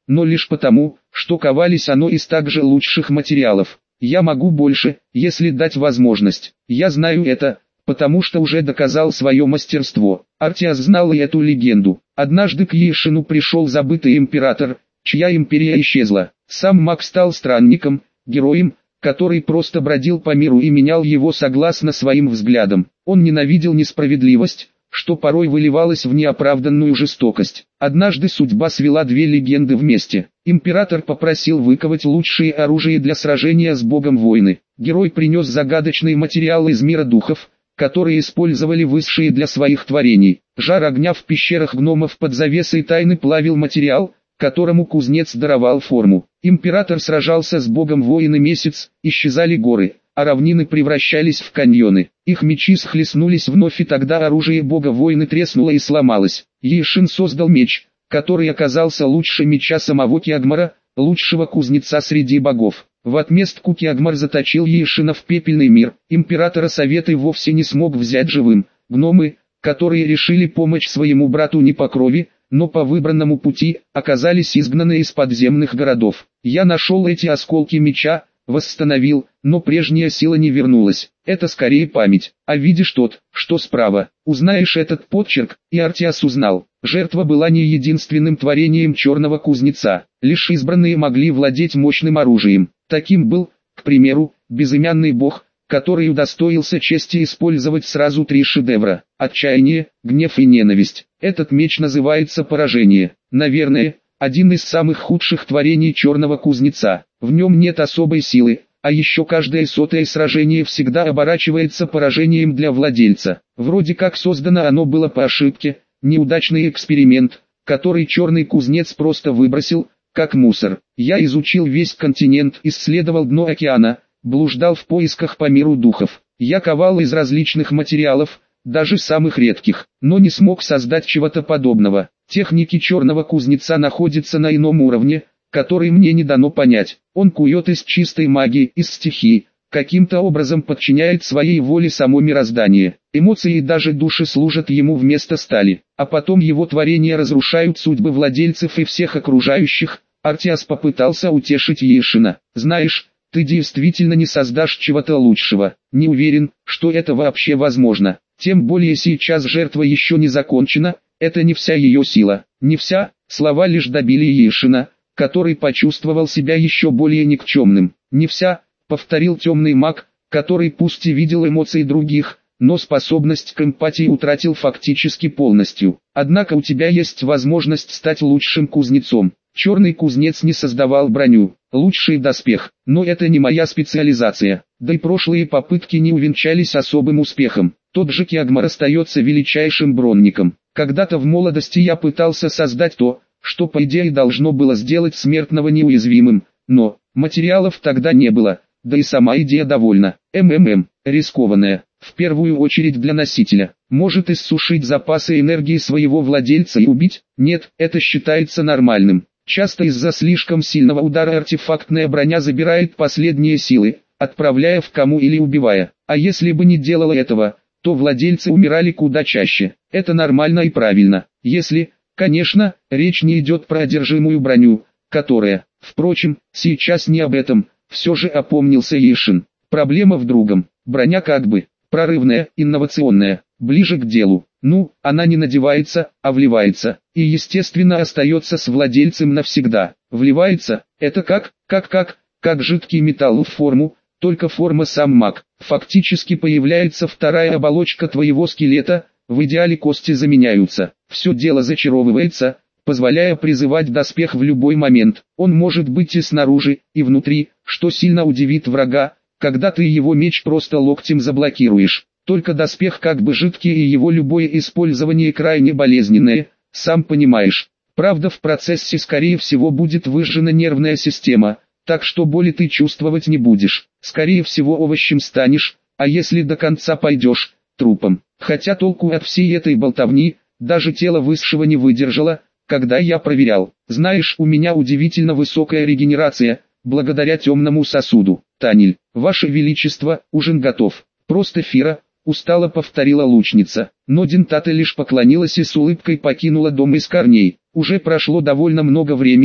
но лишь потому, что ковались оно из также лучших материалов. Я могу больше, если дать возможность. Я знаю это, потому что уже доказал свое мастерство. Артиас знал и эту легенду. Однажды к Ешину пришел забытый император, чья империя исчезла. Сам маг стал странником, героем, который просто бродил по миру и менял его согласно своим взглядам. Он ненавидел несправедливость, что порой выливалось в неоправданную жестокость. Однажды судьба свела две легенды вместе. Император попросил выковать лучшие оружия для сражения с богом войны. Герой принес загадочный материал из мира духов, которые использовали высшие для своих творений. Жар огня в пещерах гномов под завесой тайны плавил материал, которому кузнец даровал форму. Император сражался с богом воины месяц, исчезали горы, а равнины превращались в каньоны. Их мечи схлестнулись вновь, и тогда оружие бога воины треснуло и сломалось. Ешин создал меч, который оказался лучше меча самого Киагмара, лучшего кузнеца среди богов. В отместку Киагмар заточил Ешина в пепельный мир. Императора Советы вовсе не смог взять живым. Гномы, которые решили помочь своему брату не по крови, но по выбранному пути, оказались изгнаны из подземных городов. Я нашел эти осколки меча, восстановил, но прежняя сила не вернулась. Это скорее память. А видишь тот, что справа, узнаешь этот подчерк, и Артиас узнал. Жертва была не единственным творением черного кузнеца. Лишь избранные могли владеть мощным оружием. Таким был, к примеру, безымянный бог, который удостоился чести использовать сразу три шедевра: отчаяние, гнев и ненависть. Этот меч называется поражение. Наверное, один из самых худших творений черного кузнеца. В нем нет особой силы, а еще каждое сотое сражение всегда оборачивается поражением для владельца. Вроде как создано оно было по ошибке, неудачный эксперимент, который черный кузнец просто выбросил, как мусор. Я изучил весь континент, исследовал дно океана, блуждал в поисках по миру духов. Я ковал из различных материалов, даже самых редких, но не смог создать чего-то подобного. Техники черного кузнеца находятся на ином уровне, который мне не дано понять. Он кует из чистой магии, из стихий, каким-то образом подчиняет своей воле само мироздание. Эмоции и даже души служат ему вместо стали, а потом его творения разрушают судьбы владельцев и всех окружающих. Артиас попытался утешить Ешина. Знаешь, ты действительно не создашь чего-то лучшего. Не уверен, что это вообще возможно. Тем более сейчас жертва еще не закончена, это не вся ее сила. Не вся, слова лишь добили Ешина, который почувствовал себя еще более никчемным. Не вся, повторил темный маг, который пусть и видел эмоции других, но способность к эмпатии утратил фактически полностью. Однако у тебя есть возможность стать лучшим кузнецом. Черный кузнец не создавал броню, лучший доспех, но это не моя специализация, да и прошлые попытки не увенчались особым успехом. Тот же Киагмар остается величайшим бронником. Когда-то в молодости я пытался создать то, что по идее должно было сделать смертного неуязвимым, но материалов тогда не было, да и сама идея довольно, МММ, рискованная, в первую очередь для носителя. Может иссушить запасы энергии своего владельца и убить? Нет, это считается нормальным. Часто из-за слишком сильного удара артефактная броня забирает последние силы, отправляя в кому или убивая. А если бы не делала этого, то владельцы умирали куда чаще. Это нормально и правильно. Если, конечно, речь не идет про одержимую броню, которая, впрочем, сейчас не об этом, все же опомнился Ешин. Проблема в другом. Броня как бы прорывная, инновационная, ближе к делу. Ну, она не надевается, а вливается, и естественно остается с владельцем навсегда. Вливается, это как, как как, как жидкий металл в форму, только форма сам маг. Фактически появляется вторая оболочка твоего скелета, в идеале кости заменяются. Все дело зачаровывается, позволяя призывать доспех в любой момент. Он может быть и снаружи, и внутри, что сильно удивит врага, когда ты его меч просто локтем заблокируешь. Только доспех как бы жидкий, и его любое использование крайне болезненное, сам понимаешь. Правда, в процессе скорее всего будет выжжена нервная система, так что боли ты чувствовать не будешь. Скорее всего овощем станешь, а если до конца пойдешь, трупом. Хотя толку от всей этой болтовни, даже тело высшего не выдержало, когда я проверял. Знаешь, у меня удивительно высокая регенерация, благодаря темному сосуду. Таниль, ваше величество, ужин готов. Просто Фира, устало повторила лучница. Но Дентата лишь поклонилась и с улыбкой покинула дом из корней. Уже прошло довольно много времени,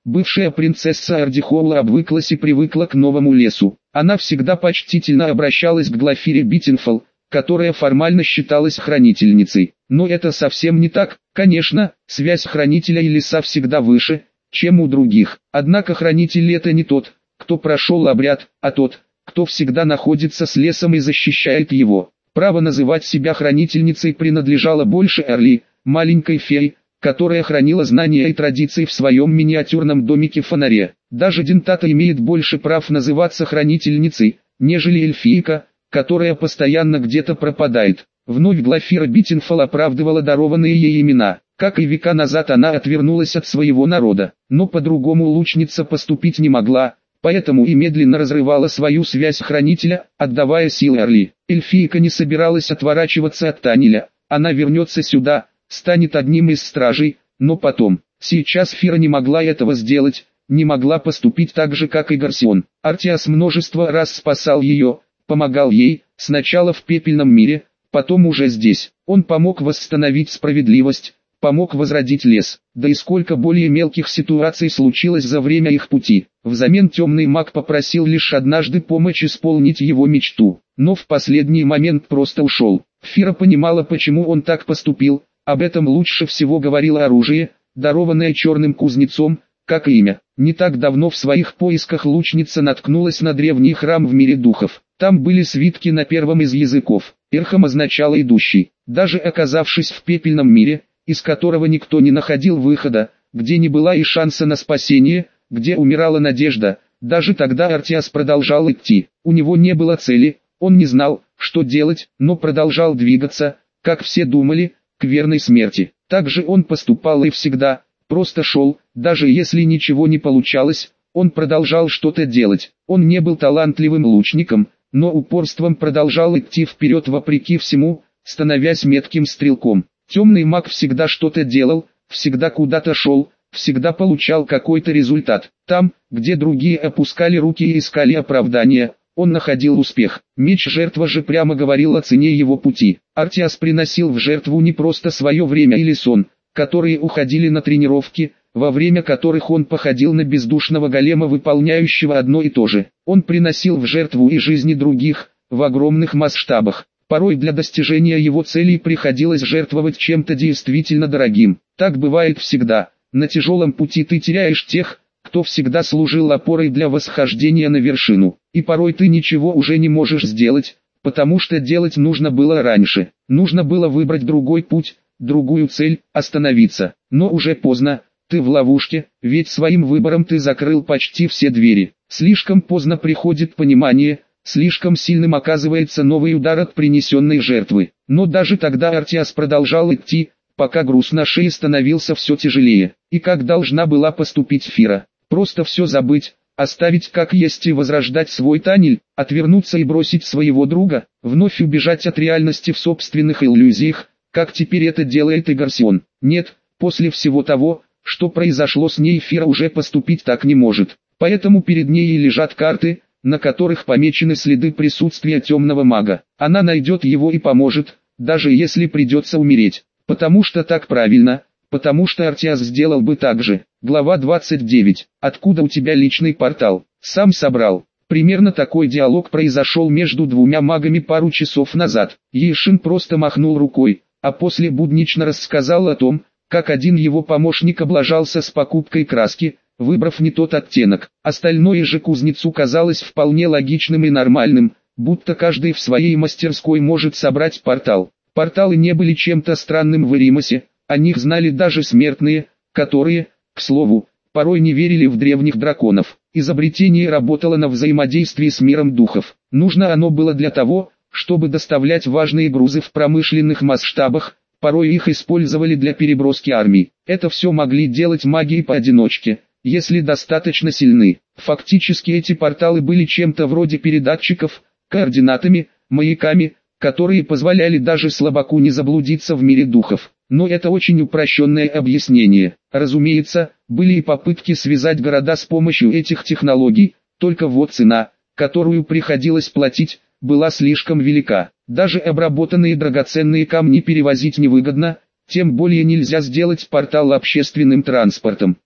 Бывшая принцесса Ардихоула обвыклась и привыкла к новому лесу. Она всегда почтительно обращалась к Глафире Биттенфелл, которая формально считалась хранительницей. Но это совсем не так. Конечно, связь хранителя и леса всегда выше, чем у других. Однако хранитель это не тот, кто прошел обряд, а тот, кто всегда находится с лесом и защищает его. Право называть себя хранительницей принадлежало больше Эрли, маленькой фее, которая хранила знания и традиции в своем миниатюрном домике-фонаре. Даже Дентата имеет больше прав называться хранительницей, нежели эльфийка, которая постоянно где-то пропадает. Вновь Глафира Биттенфелл оправдывала дарованные ей имена. Как и века назад она отвернулась от своего народа, но по-другому лучница поступить не могла, поэтому и медленно разрывала свою связь хранителя, отдавая силы Эрли. Эльфийка не собиралась отворачиваться от Таниля, она вернется сюда, станет одним из стражей, но потом. Сейчас Фира не могла этого сделать, не могла поступить так же, как и Гарсион. Артиас множество раз спасал ее, помогал ей, сначала в пепельном мире, потом уже здесь. Он помог восстановить справедливость, помог возродить лес. Да и сколько более мелких ситуаций случилось за время их пути. Взамен темный маг попросил лишь однажды помочь исполнить его мечту, но в последний момент просто ушел. Фира понимала, почему он так поступил. Об этом лучше всего говорило оружие, дарованное черным кузнецом, как и имя. Не так давно в своих поисках лучница наткнулась на древний храм в мире духов. Там были свитки на первом из языков. Ирхам означало «идущий». Даже оказавшись в пепельном мире, из которого никто не находил выхода, где не было и шанса на спасение, где умирала надежда, даже тогда Артиас продолжал идти. У него не было цели, он не знал, что делать, но продолжал двигаться, как все думали, к верной смерти. Так же он поступал и всегда, просто шел, даже если ничего не получалось, он продолжал что-то делать. Он не был талантливым лучником, но упорством продолжал идти вперед вопреки всему, становясь метким стрелком. Темный маг всегда что-то делал, всегда куда-то шел, всегда получал какой-то результат. Там, где другие опускали руки и искали оправдания, он находил успех. Меч-жертва же прямо говорил о цене его пути. Артиас приносил в жертву не просто свое время или сон, которые уходили на тренировки, во время которых он походил на бездушного голема, выполняющего одно и то же. Он приносил в жертву и жизни других, в огромных масштабах. Порой для достижения его целей приходилось жертвовать чем-то действительно дорогим. Так бывает всегда. На тяжелом пути ты теряешь тех, кто всегда служил опорой для восхождения на вершину. И порой ты ничего уже не можешь сделать, потому что делать нужно было раньше. Нужно было выбрать другой путь, другую цель, остановиться. Но уже поздно, ты в ловушке, ведь своим выбором ты закрыл почти все двери. Слишком поздно приходит понимание, слишком сильным оказывается новый удар от принесенной жертвы. Но даже тогда Артиас продолжал идти, пока груз на шее становился все тяжелее. И как должна была поступить Фира? Просто все забыть, оставить как есть и возрождать свой Таниль, отвернуться и бросить своего друга, вновь убежать от реальности в собственных иллюзиях, как теперь это делает и Гарсион. Нет, после всего того, что произошло с ней, Фира уже поступить так не может. Поэтому перед ней и лежат карты, на которых помечены следы присутствия темного мага. Она найдет его и поможет, даже если придется умереть. Потому что так правильно, потому что Артиас сделал бы так же. Глава двадцать девять. Откуда у тебя личный портал? Сам собрал. Примерно такой диалог произошел между двумя магами пару часов назад. Ейшин просто махнул рукой, а после буднично рассказал о том, как один его помощник облажался с покупкой краски, выбрав не тот оттенок. Остальное же кузнецу казалось вполне логичным и нормальным, будто каждый в своей мастерской может собрать портал. Порталы не были чем-то странным в Эримосе, о них знали даже смертные, которые, к слову, порой не верили в древних драконов. Изобретение работало на взаимодействии с миром духов. Нужно оно было для того, чтобы доставлять важные грузы в промышленных масштабах, порой их использовали для переброски армий. Это все могли делать маги поодиночке, если достаточно сильны. Фактически эти порталы были чем-то вроде передатчиков, координатами, маяками, которые позволяли даже слабаку не заблудиться в мире духов. Но это очень упрощенное объяснение. Разумеется, были и попытки связать города с помощью этих технологий, только вот цена, которую приходилось платить, была слишком велика. Даже обработанные драгоценные камни перевозить невыгодно, тем более нельзя сделать портал общественным транспортом.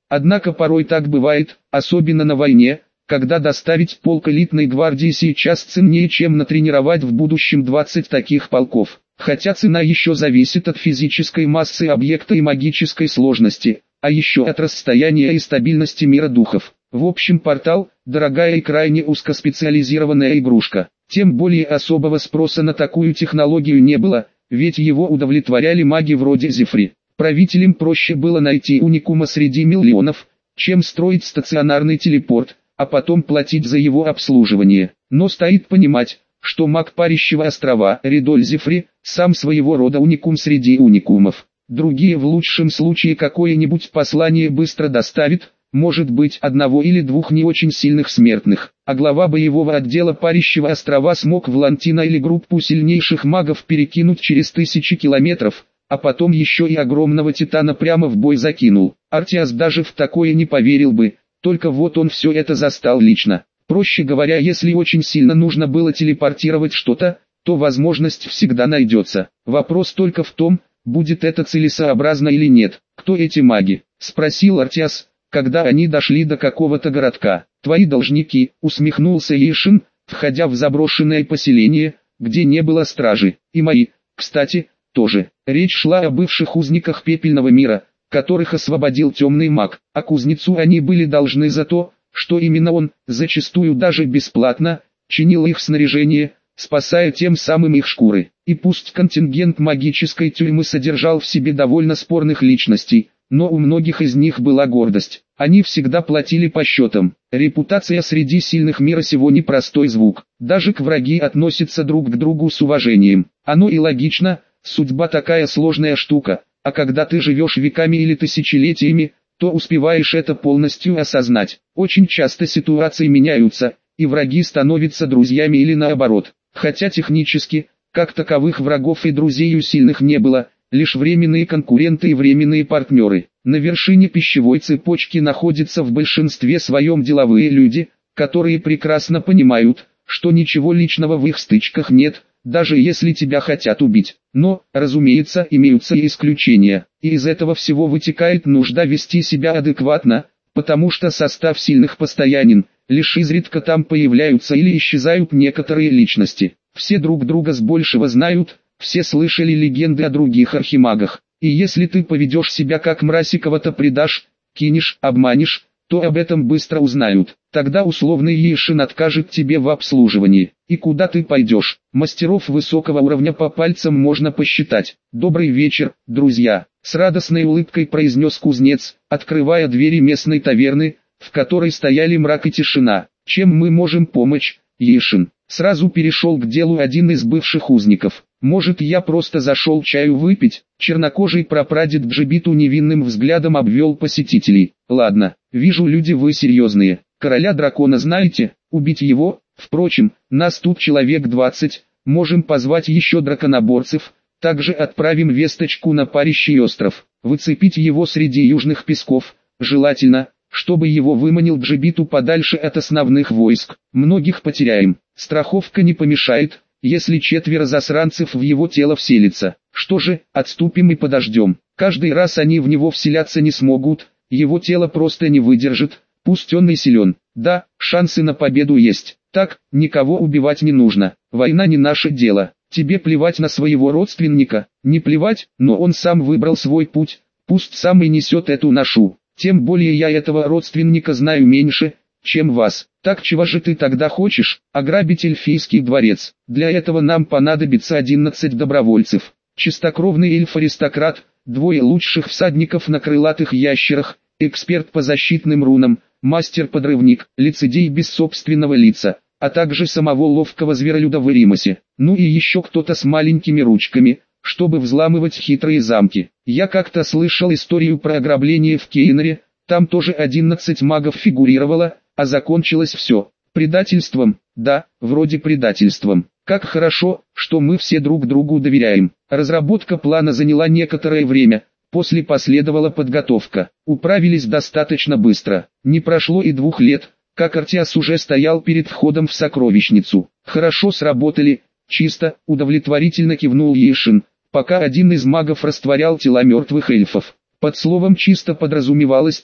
Однако порой так бывает, особенно на войне, когда доставить полк элитной гвардии сейчас ценнее, чем натренировать в будущем двадцать таких полков. Хотя цена еще зависит от физической массы объекта и магической сложности, а еще от расстояния и стабильности мира духов. В общем, портал – дорогая и крайне узкоспециализированная игрушка. Тем более особого спроса на такую технологию не было, ведь его удовлетворяли маги вроде Зефри. Правителям проще было найти уникума среди миллионов, чем строить стационарный телепорт, а потом платить за его обслуживание. Но стоит понимать, что маг Парящего острова Ридоль Зефри – сам своего рода уникум среди уникумов. Другие в лучшем случае какое-нибудь послание быстро доставит, может быть одного или двух не очень сильных смертных, а глава боевого отдела Парящего острова смог Влантина или группу сильнейших магов перекинуть через тысячи километров, а потом еще и огромного титана прямо в бой закинул. Артиас даже в такое не поверил бы, только вот он все это застал лично. Проще говоря, если очень сильно нужно было телепортировать что-то, то возможность всегда найдется. Вопрос только в том, будет это целесообразно или нет. «Кто эти маги?» – спросил Артиас, когда они дошли до какого-то городка. «Твои должники», – усмехнулся Ешин, входя в заброшенное поселение, где не было стражи. «И мои, кстати, тоже». Речь шла о бывших узниках пепельного мира, которых освободил темный маг, а кузнецу они были должны за то, что именно он, зачастую даже бесплатно, чинил их снаряжение, спасая тем самым их шкуры. И пусть контингент магической тюрьмы содержал в себе довольно спорных личностей, но у многих из них была гордость. Они всегда платили по счетам. Репутация среди сильных мира сего непростой звук. Даже к враги относятся друг к другу с уважением. Оно и логично, судьба такая сложная штука, а когда ты живешь веками или тысячелетиями, то успеваешь это полностью осознать. Очень часто ситуации меняются, и враги становятся друзьями или наоборот. Хотя технически, как таковых врагов и друзей у сильных не было, лишь временные конкуренты и временные партнеры. На вершине пищевой цепочки находятся в большинстве своем деловые люди, которые прекрасно понимают, что ничего личного в их стычках нет, даже если тебя хотят убить. Но, разумеется, имеются и исключения, и из этого всего вытекает нужда вести себя адекватно, потому что состав сильных постоянен, лишь изредка там появляются или исчезают некоторые личности. Все друг друга с большего знают, все слышали легенды о других архимагах, и если ты поведешь себя как мразь и кого-то предашь, кинешь, обманешь, то об этом быстро узнают. Тогда условный Ешин откажет тебе в обслуживании. И куда ты пойдешь? Мастеров высокого уровня по пальцам можно посчитать. «Добрый вечер, друзья», — с радостной улыбкой произнес кузнец, открывая двери местной таверны, в которой стояли мрак и тишина. «Чем мы можем помочь, Ешин?» Сразу перешел к делу один из бывших узников. «Может, я просто зашел чаю выпить?» Чернокожий прапрадед Джибиту невинным взглядом обвел посетителей. «Ладно, вижу, люди вы серьезные. Короля дракона знаете? Убить его? Впрочем, нас тут человек двадцать, можем позвать еще драконоборцев, также отправим весточку на Парящий остров. Выцепить его среди южных песков, желательно, чтобы его выманил Джибиту подальше от основных войск. Многих потеряем, страховка не помешает, если четверо засранцев в его тело вселится. Что же, отступим и подождем. Каждый раз они в него вселяться не смогут, его тело просто не выдержит, пусть он и силен. Да, шансы на победу есть. Так, никого убивать не нужно, война не наше дело. Тебе плевать на своего родственника? Не плевать, но он сам выбрал свой путь, пусть сам и несет эту ношу. Тем более я этого родственника знаю меньше, чем вас. Так чего же ты тогда хочешь? Ограбить эльфийский дворец. Для этого нам понадобится одиннадцать добровольцев. Чистокровный эльф-аристократ, двое лучших всадников на крылатых ящерах, эксперт по защитным рунам, мастер-подрывник, лицедей без собственного лица, а также самого ловкого зверолюда в Эримосе. Ну и еще кто-то с маленькими ручками, чтобы взламывать хитрые замки. Я как-то слышал историю про ограбление в Кейнере, там тоже одиннадцать магов фигурировало, а закончилось все предательством. Да, вроде предательством. Как хорошо, что мы все друг другу доверяем. Разработка плана заняла некоторое время, после последовала подготовка. Управились достаточно быстро. Не прошло и двух лет, как Артиас уже стоял перед входом в сокровищницу. Хорошо сработали, чисто, удовлетворительно кивнул Ешин, пока один из магов растворял тела мертвых эльфов. Под словом «чисто» подразумевалось то,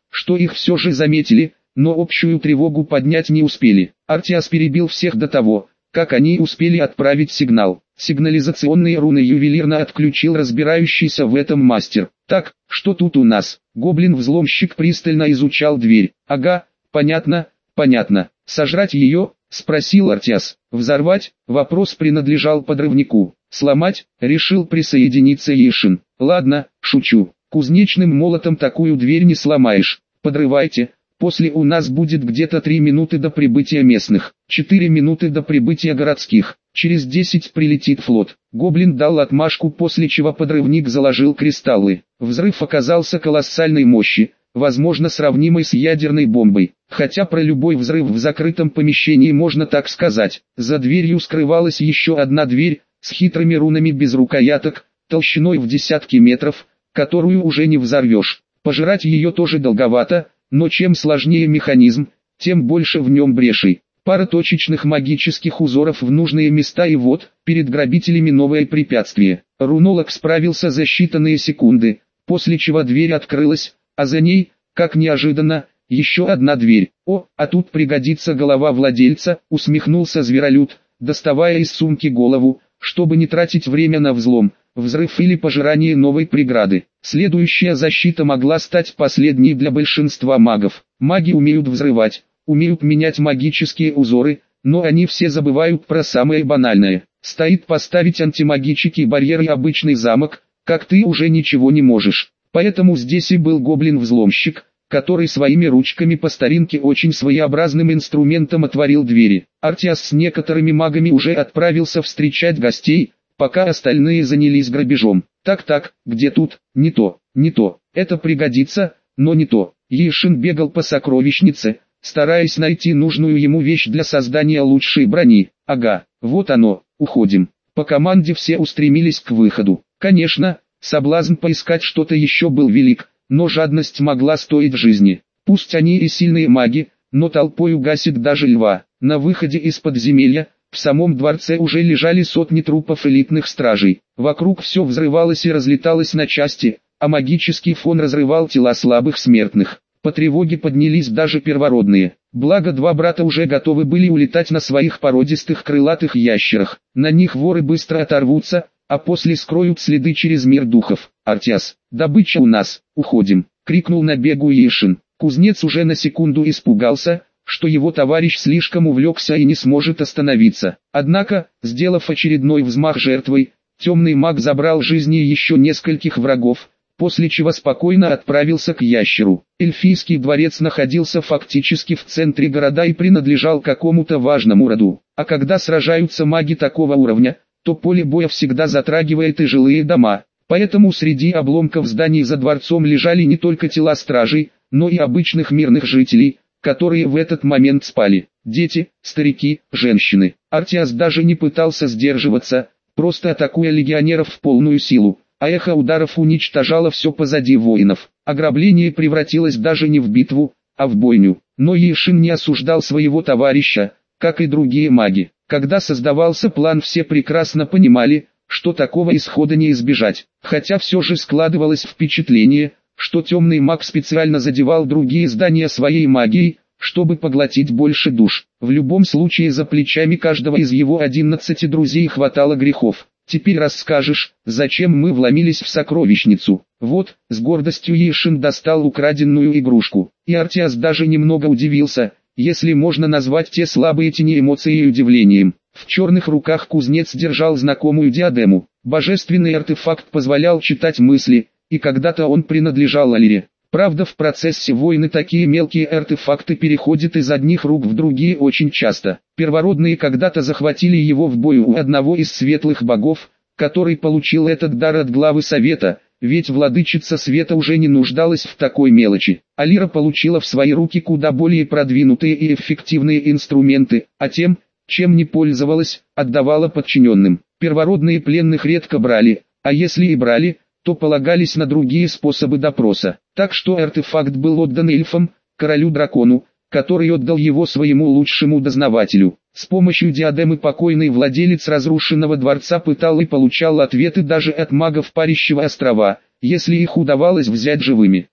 что их все же заметили, но общую тревогу поднять не успели. Артиас перебил всех до того, как они успели отправить сигнал. Сигнализационные руны ювелирно отключил разбирающийся в этом мастер. Так, что тут у нас? Гоблин-взломщик пристально изучал дверь. Ага, понятно, понятно. Сожрать ее? Спросил Артиас. Взорвать? Вопрос принадлежал подрывнику. Сломать? Решил присоединиться Ешин. Ладно, шучу. Кузнечным молотом такую дверь не сломаешь. Подрывайте. После у нас будет где-то три минуты до прибытия местных, четыре минуты до прибытия городских. Через десять прилетит флот. Гоблин дал отмашку, после чего подрывник заложил кристаллы. Взрыв оказался колоссальной мощи, возможно сравнимой с ядерной бомбой. Хотя про любой взрыв в закрытом помещении можно так сказать. За дверью скрывалась еще одна дверь, с хитрыми рунами без рукояток, толщиной в десятки метров, которую уже не взорвешь. Пожирать ее тоже долговато, но чем сложнее механизм, тем больше в нем брешей. Пара точечных магических узоров в нужные места, и вот, перед грабителями новое препятствие. Рунолог справился за считанные секунды, после чего дверь открылась, а за ней, как неожиданно, еще одна дверь. О, а тут пригодится голова владельца, усмехнулся зверолюд, доставая из сумки голову, чтобы не тратить время на взлом, взрыв или пожирание новой преграды. Следующая защита могла стать последней для большинства магов. Маги умеют взрывать, умеют менять магические узоры, но они все забывают про самое банальное. Стоит поставить антимагический барьер и обычный замок, как ты уже ничего не можешь. Поэтому здесь и был гоблин-взломщик, который своими ручками по старинке очень своеобразным инструментом отворил двери. Артиас с некоторыми магами уже отправился встречать гостей, пока остальные занялись грабежом. Так-так, где тут? Не то, не то. Это пригодится, но не то. Ешин бегал по сокровищнице, стараясь найти нужную ему вещь для создания лучшей брони. Ага, вот оно, уходим. По команде все устремились к выходу. Конечно, соблазн поискать что-то еще был велик, но жадность могла стоить жизни. Пусть они и сильные маги, но толпой угасит даже льва. На выходе из подземелья, в самом дворце уже лежали сотни трупов элитных стражей. Вокруг все взрывалось и разлеталось на части, а магический фон разрывал тела слабых смертных. По тревоге поднялись даже первородные. Благо два брата уже готовы были улетать на своих породистых крылатых ящерах. На них воры быстро оторвутся, а после скроют следы через мир духов. «Артиас, добыча у нас, уходим!» — крикнул на бегу Ешин. Кузнец уже на секунду испугался, что его товарищ слишком увлекся и не сможет остановиться. Однако, сделав очередной взмах жертвой, темный маг забрал жизни еще нескольких врагов, после чего спокойно отправился к ящеру. Эльфийский дворец находился фактически в центре города и принадлежал какому-то важному роду. А когда сражаются маги такого уровня, то поле боя всегда затрагивает и жилые дома. Поэтому среди обломков зданий за дворцом лежали не только тела стражей, но и обычных мирных жителей, которые в этот момент спали. Дети, старики, женщины. Артиас даже не пытался сдерживаться, просто атакуя легионеров в полную силу, а эхо ударов уничтожало все позади воинов. Ограбление превратилось даже не в битву, а в бойню. Но Ешин не осуждал своего товарища, как и другие маги. Когда создавался план, все прекрасно понимали, что такого исхода не избежать. Хотя все же складывалось впечатление, что темный маг специально задевал другие здания своей магией, чтобы поглотить больше душ. В любом случае за плечами каждого из его одиннадцати друзей хватало грехов. Теперь расскажешь, зачем мы вломились в сокровищницу. Вот, с гордостью Ешин достал украденную игрушку. И Артиас даже немного удивился, если можно назвать те слабые тени эмоций удивлением. В черных руках кузнец держал знакомую диадему. Божественный артефакт позволял читать мысли, и когда-то он принадлежал Алире. Правда, в процессе войны такие мелкие артефакты переходят из одних рук в другие очень часто. Первородные когда-то захватили его в бою у одного из светлых богов, который получил этот дар от главы совета, ведь владычица света уже не нуждалась в такой мелочи. Алира получила в свои руки куда более продвинутые и эффективные инструменты, а тем, чем не пользовалась, отдавала подчиненным. Первородные пленных редко брали, а если и брали, то полагались на другие способы допроса. Так что артефакт был отдан эльфам, королю-дракону, который отдал его своему лучшему дознавателю. С помощью диадемы покойный владелец разрушенного дворца пытал и получал ответы даже от магов Парящего острова, если их удавалось взять живыми.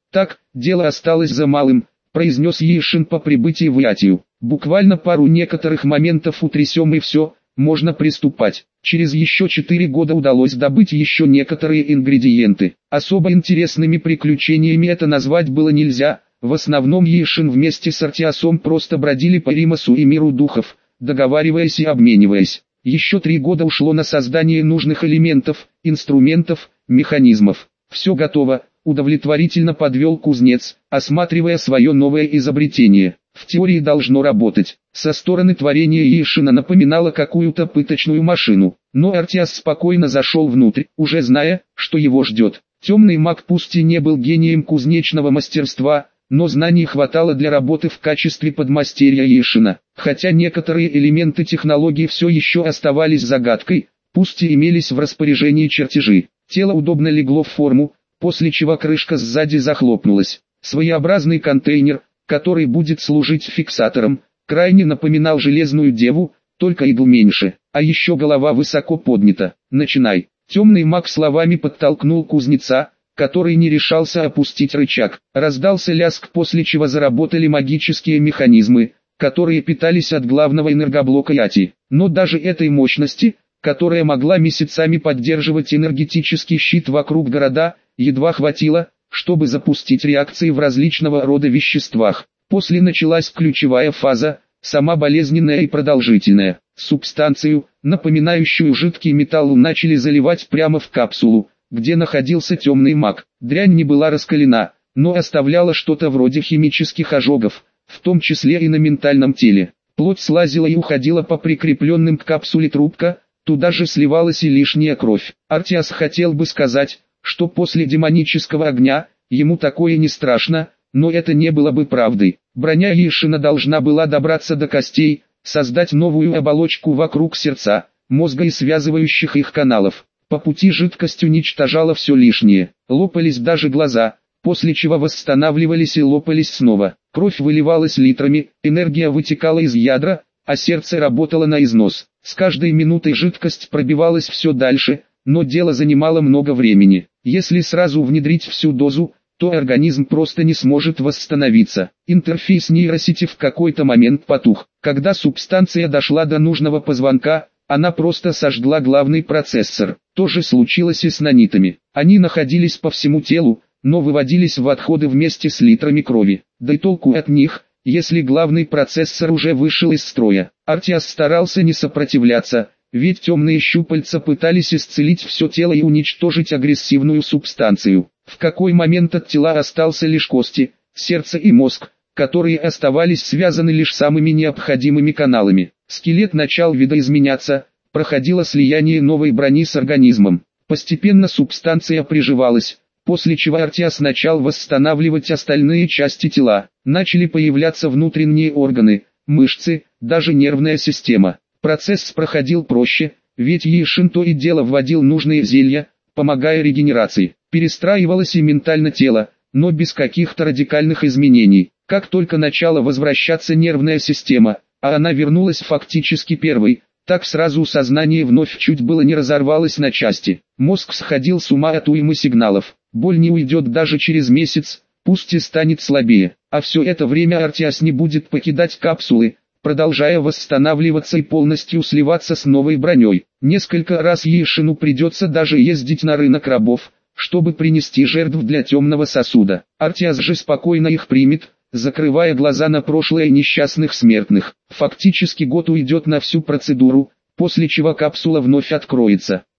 Так, дело осталось за малым, произнес Ешин по прибытии в Иатию. Буквально пару некоторых моментов утрясем и все, можно приступать. Через еще четыре года удалось добыть еще некоторые ингредиенты. Особо интересными приключениями это назвать было нельзя. В основном Ешин вместе с Артиасом просто бродили по Римасу и миру духов, договариваясь и обмениваясь. Еще три года ушло на создание нужных элементов, инструментов, механизмов. Все готово, удовлетворительно подвел кузнец, осматривая свое новое изобретение. В теории должно работать. Со стороны творения Ешина напоминало какую-то пыточную машину. Но Артиас спокойно зашел внутрь, уже зная, что его ждет. Темный маг пусть и не был гением кузнечного мастерства, но знаний хватало для работы в качестве подмастерья Ешина. Хотя некоторые элементы технологии все еще оставались загадкой, пусть и имелись в распоряжении чертежи. Тело удобно легло в форму, после чего крышка сзади захлопнулась. Своеобразный контейнер, который будет служить фиксатором, крайне напоминал железную деву, только и был меньше, а еще голова высоко поднята. «Начинай!» Темный маг словами подтолкнул кузнеца, который не решался опустить рычаг. Раздался лязг, после чего заработали магические механизмы, которые питались от главного энергоблока Яти. Но даже этой мощности, которая могла месяцами поддерживать энергетический щит вокруг города, едва хватило, чтобы запустить реакции в различного рода веществах. После началась ключевая фаза, сама болезненная и продолжительная. Субстанцию, напоминающую жидкий металл, начали заливать прямо в капсулу, где находился темный маг. Дрянь не была раскалена, но оставляла что-то вроде химических ожогов, в том числе и на ментальном теле. Плоть слазила и уходила по прикрепленным к капсуле трубка, туда же сливалась и лишняя кровь. Артиас хотел бы сказать, что после демонического огня, ему такое не страшно, но это не было бы правдой. Броня Ешина должна была добраться до костей, создать новую оболочку вокруг сердца, мозга и связывающих их каналов. По пути жидкость уничтожала все лишнее, лопались даже глаза, после чего восстанавливались и лопались снова. Кровь выливалась литрами, энергия вытекала из ядра, а сердце работало на износ. С каждой минутой жидкость пробивалась все дальше, но дело занимало много времени. Если сразу внедрить всю дозу, то организм просто не сможет восстановиться. Интерфейс нейросети в какой-то момент потух. Когда субстанция дошла до нужного позвонка, она просто сожгла главный процессор. То же случилось и с нанитами. Они находились по всему телу, но выводились в отходы вместе с литрами крови. Да и толку от них, если главный процессор уже вышел из строя. Артиас старался не сопротивляться, ведь темные щупальца пытались исцелить все тело и уничтожить агрессивную субстанцию. В какой момент от тела остался лишь кости, сердце и мозг, которые оставались связаны лишь самыми необходимыми каналами. Скелет начал видоизменяться, проходило слияние новой брони с организмом. Постепенно субстанция приживалась, после чего Артиас начал восстанавливать остальные части тела. Начали появляться внутренние органы, мышцы, даже нервная система. Процесс проходил проще, ведь Ешин то и дело вводил нужные зелья, помогая регенерации. Перестраивалось и ментально тело, но без каких-то радикальных изменений. Как только начала возвращаться нервная система, а она вернулась фактически первой, так сразу сознание вновь чуть было не разорвалось на части. Мозг сходил с ума от уймы сигналов. Боль не уйдет даже через месяц, пусть и станет слабее. А все это время Артиас не будет покидать капсулы, продолжая восстанавливаться и полностью сливаться с новой броней. Несколько раз Ешину придется даже ездить на рынок рабов, чтобы принести жертв для темного сосуда. Артиас же спокойно их примет, закрывая глаза на прошлое несчастных смертных. Фактически год уйдет на всю процедуру, после чего капсула вновь откроется.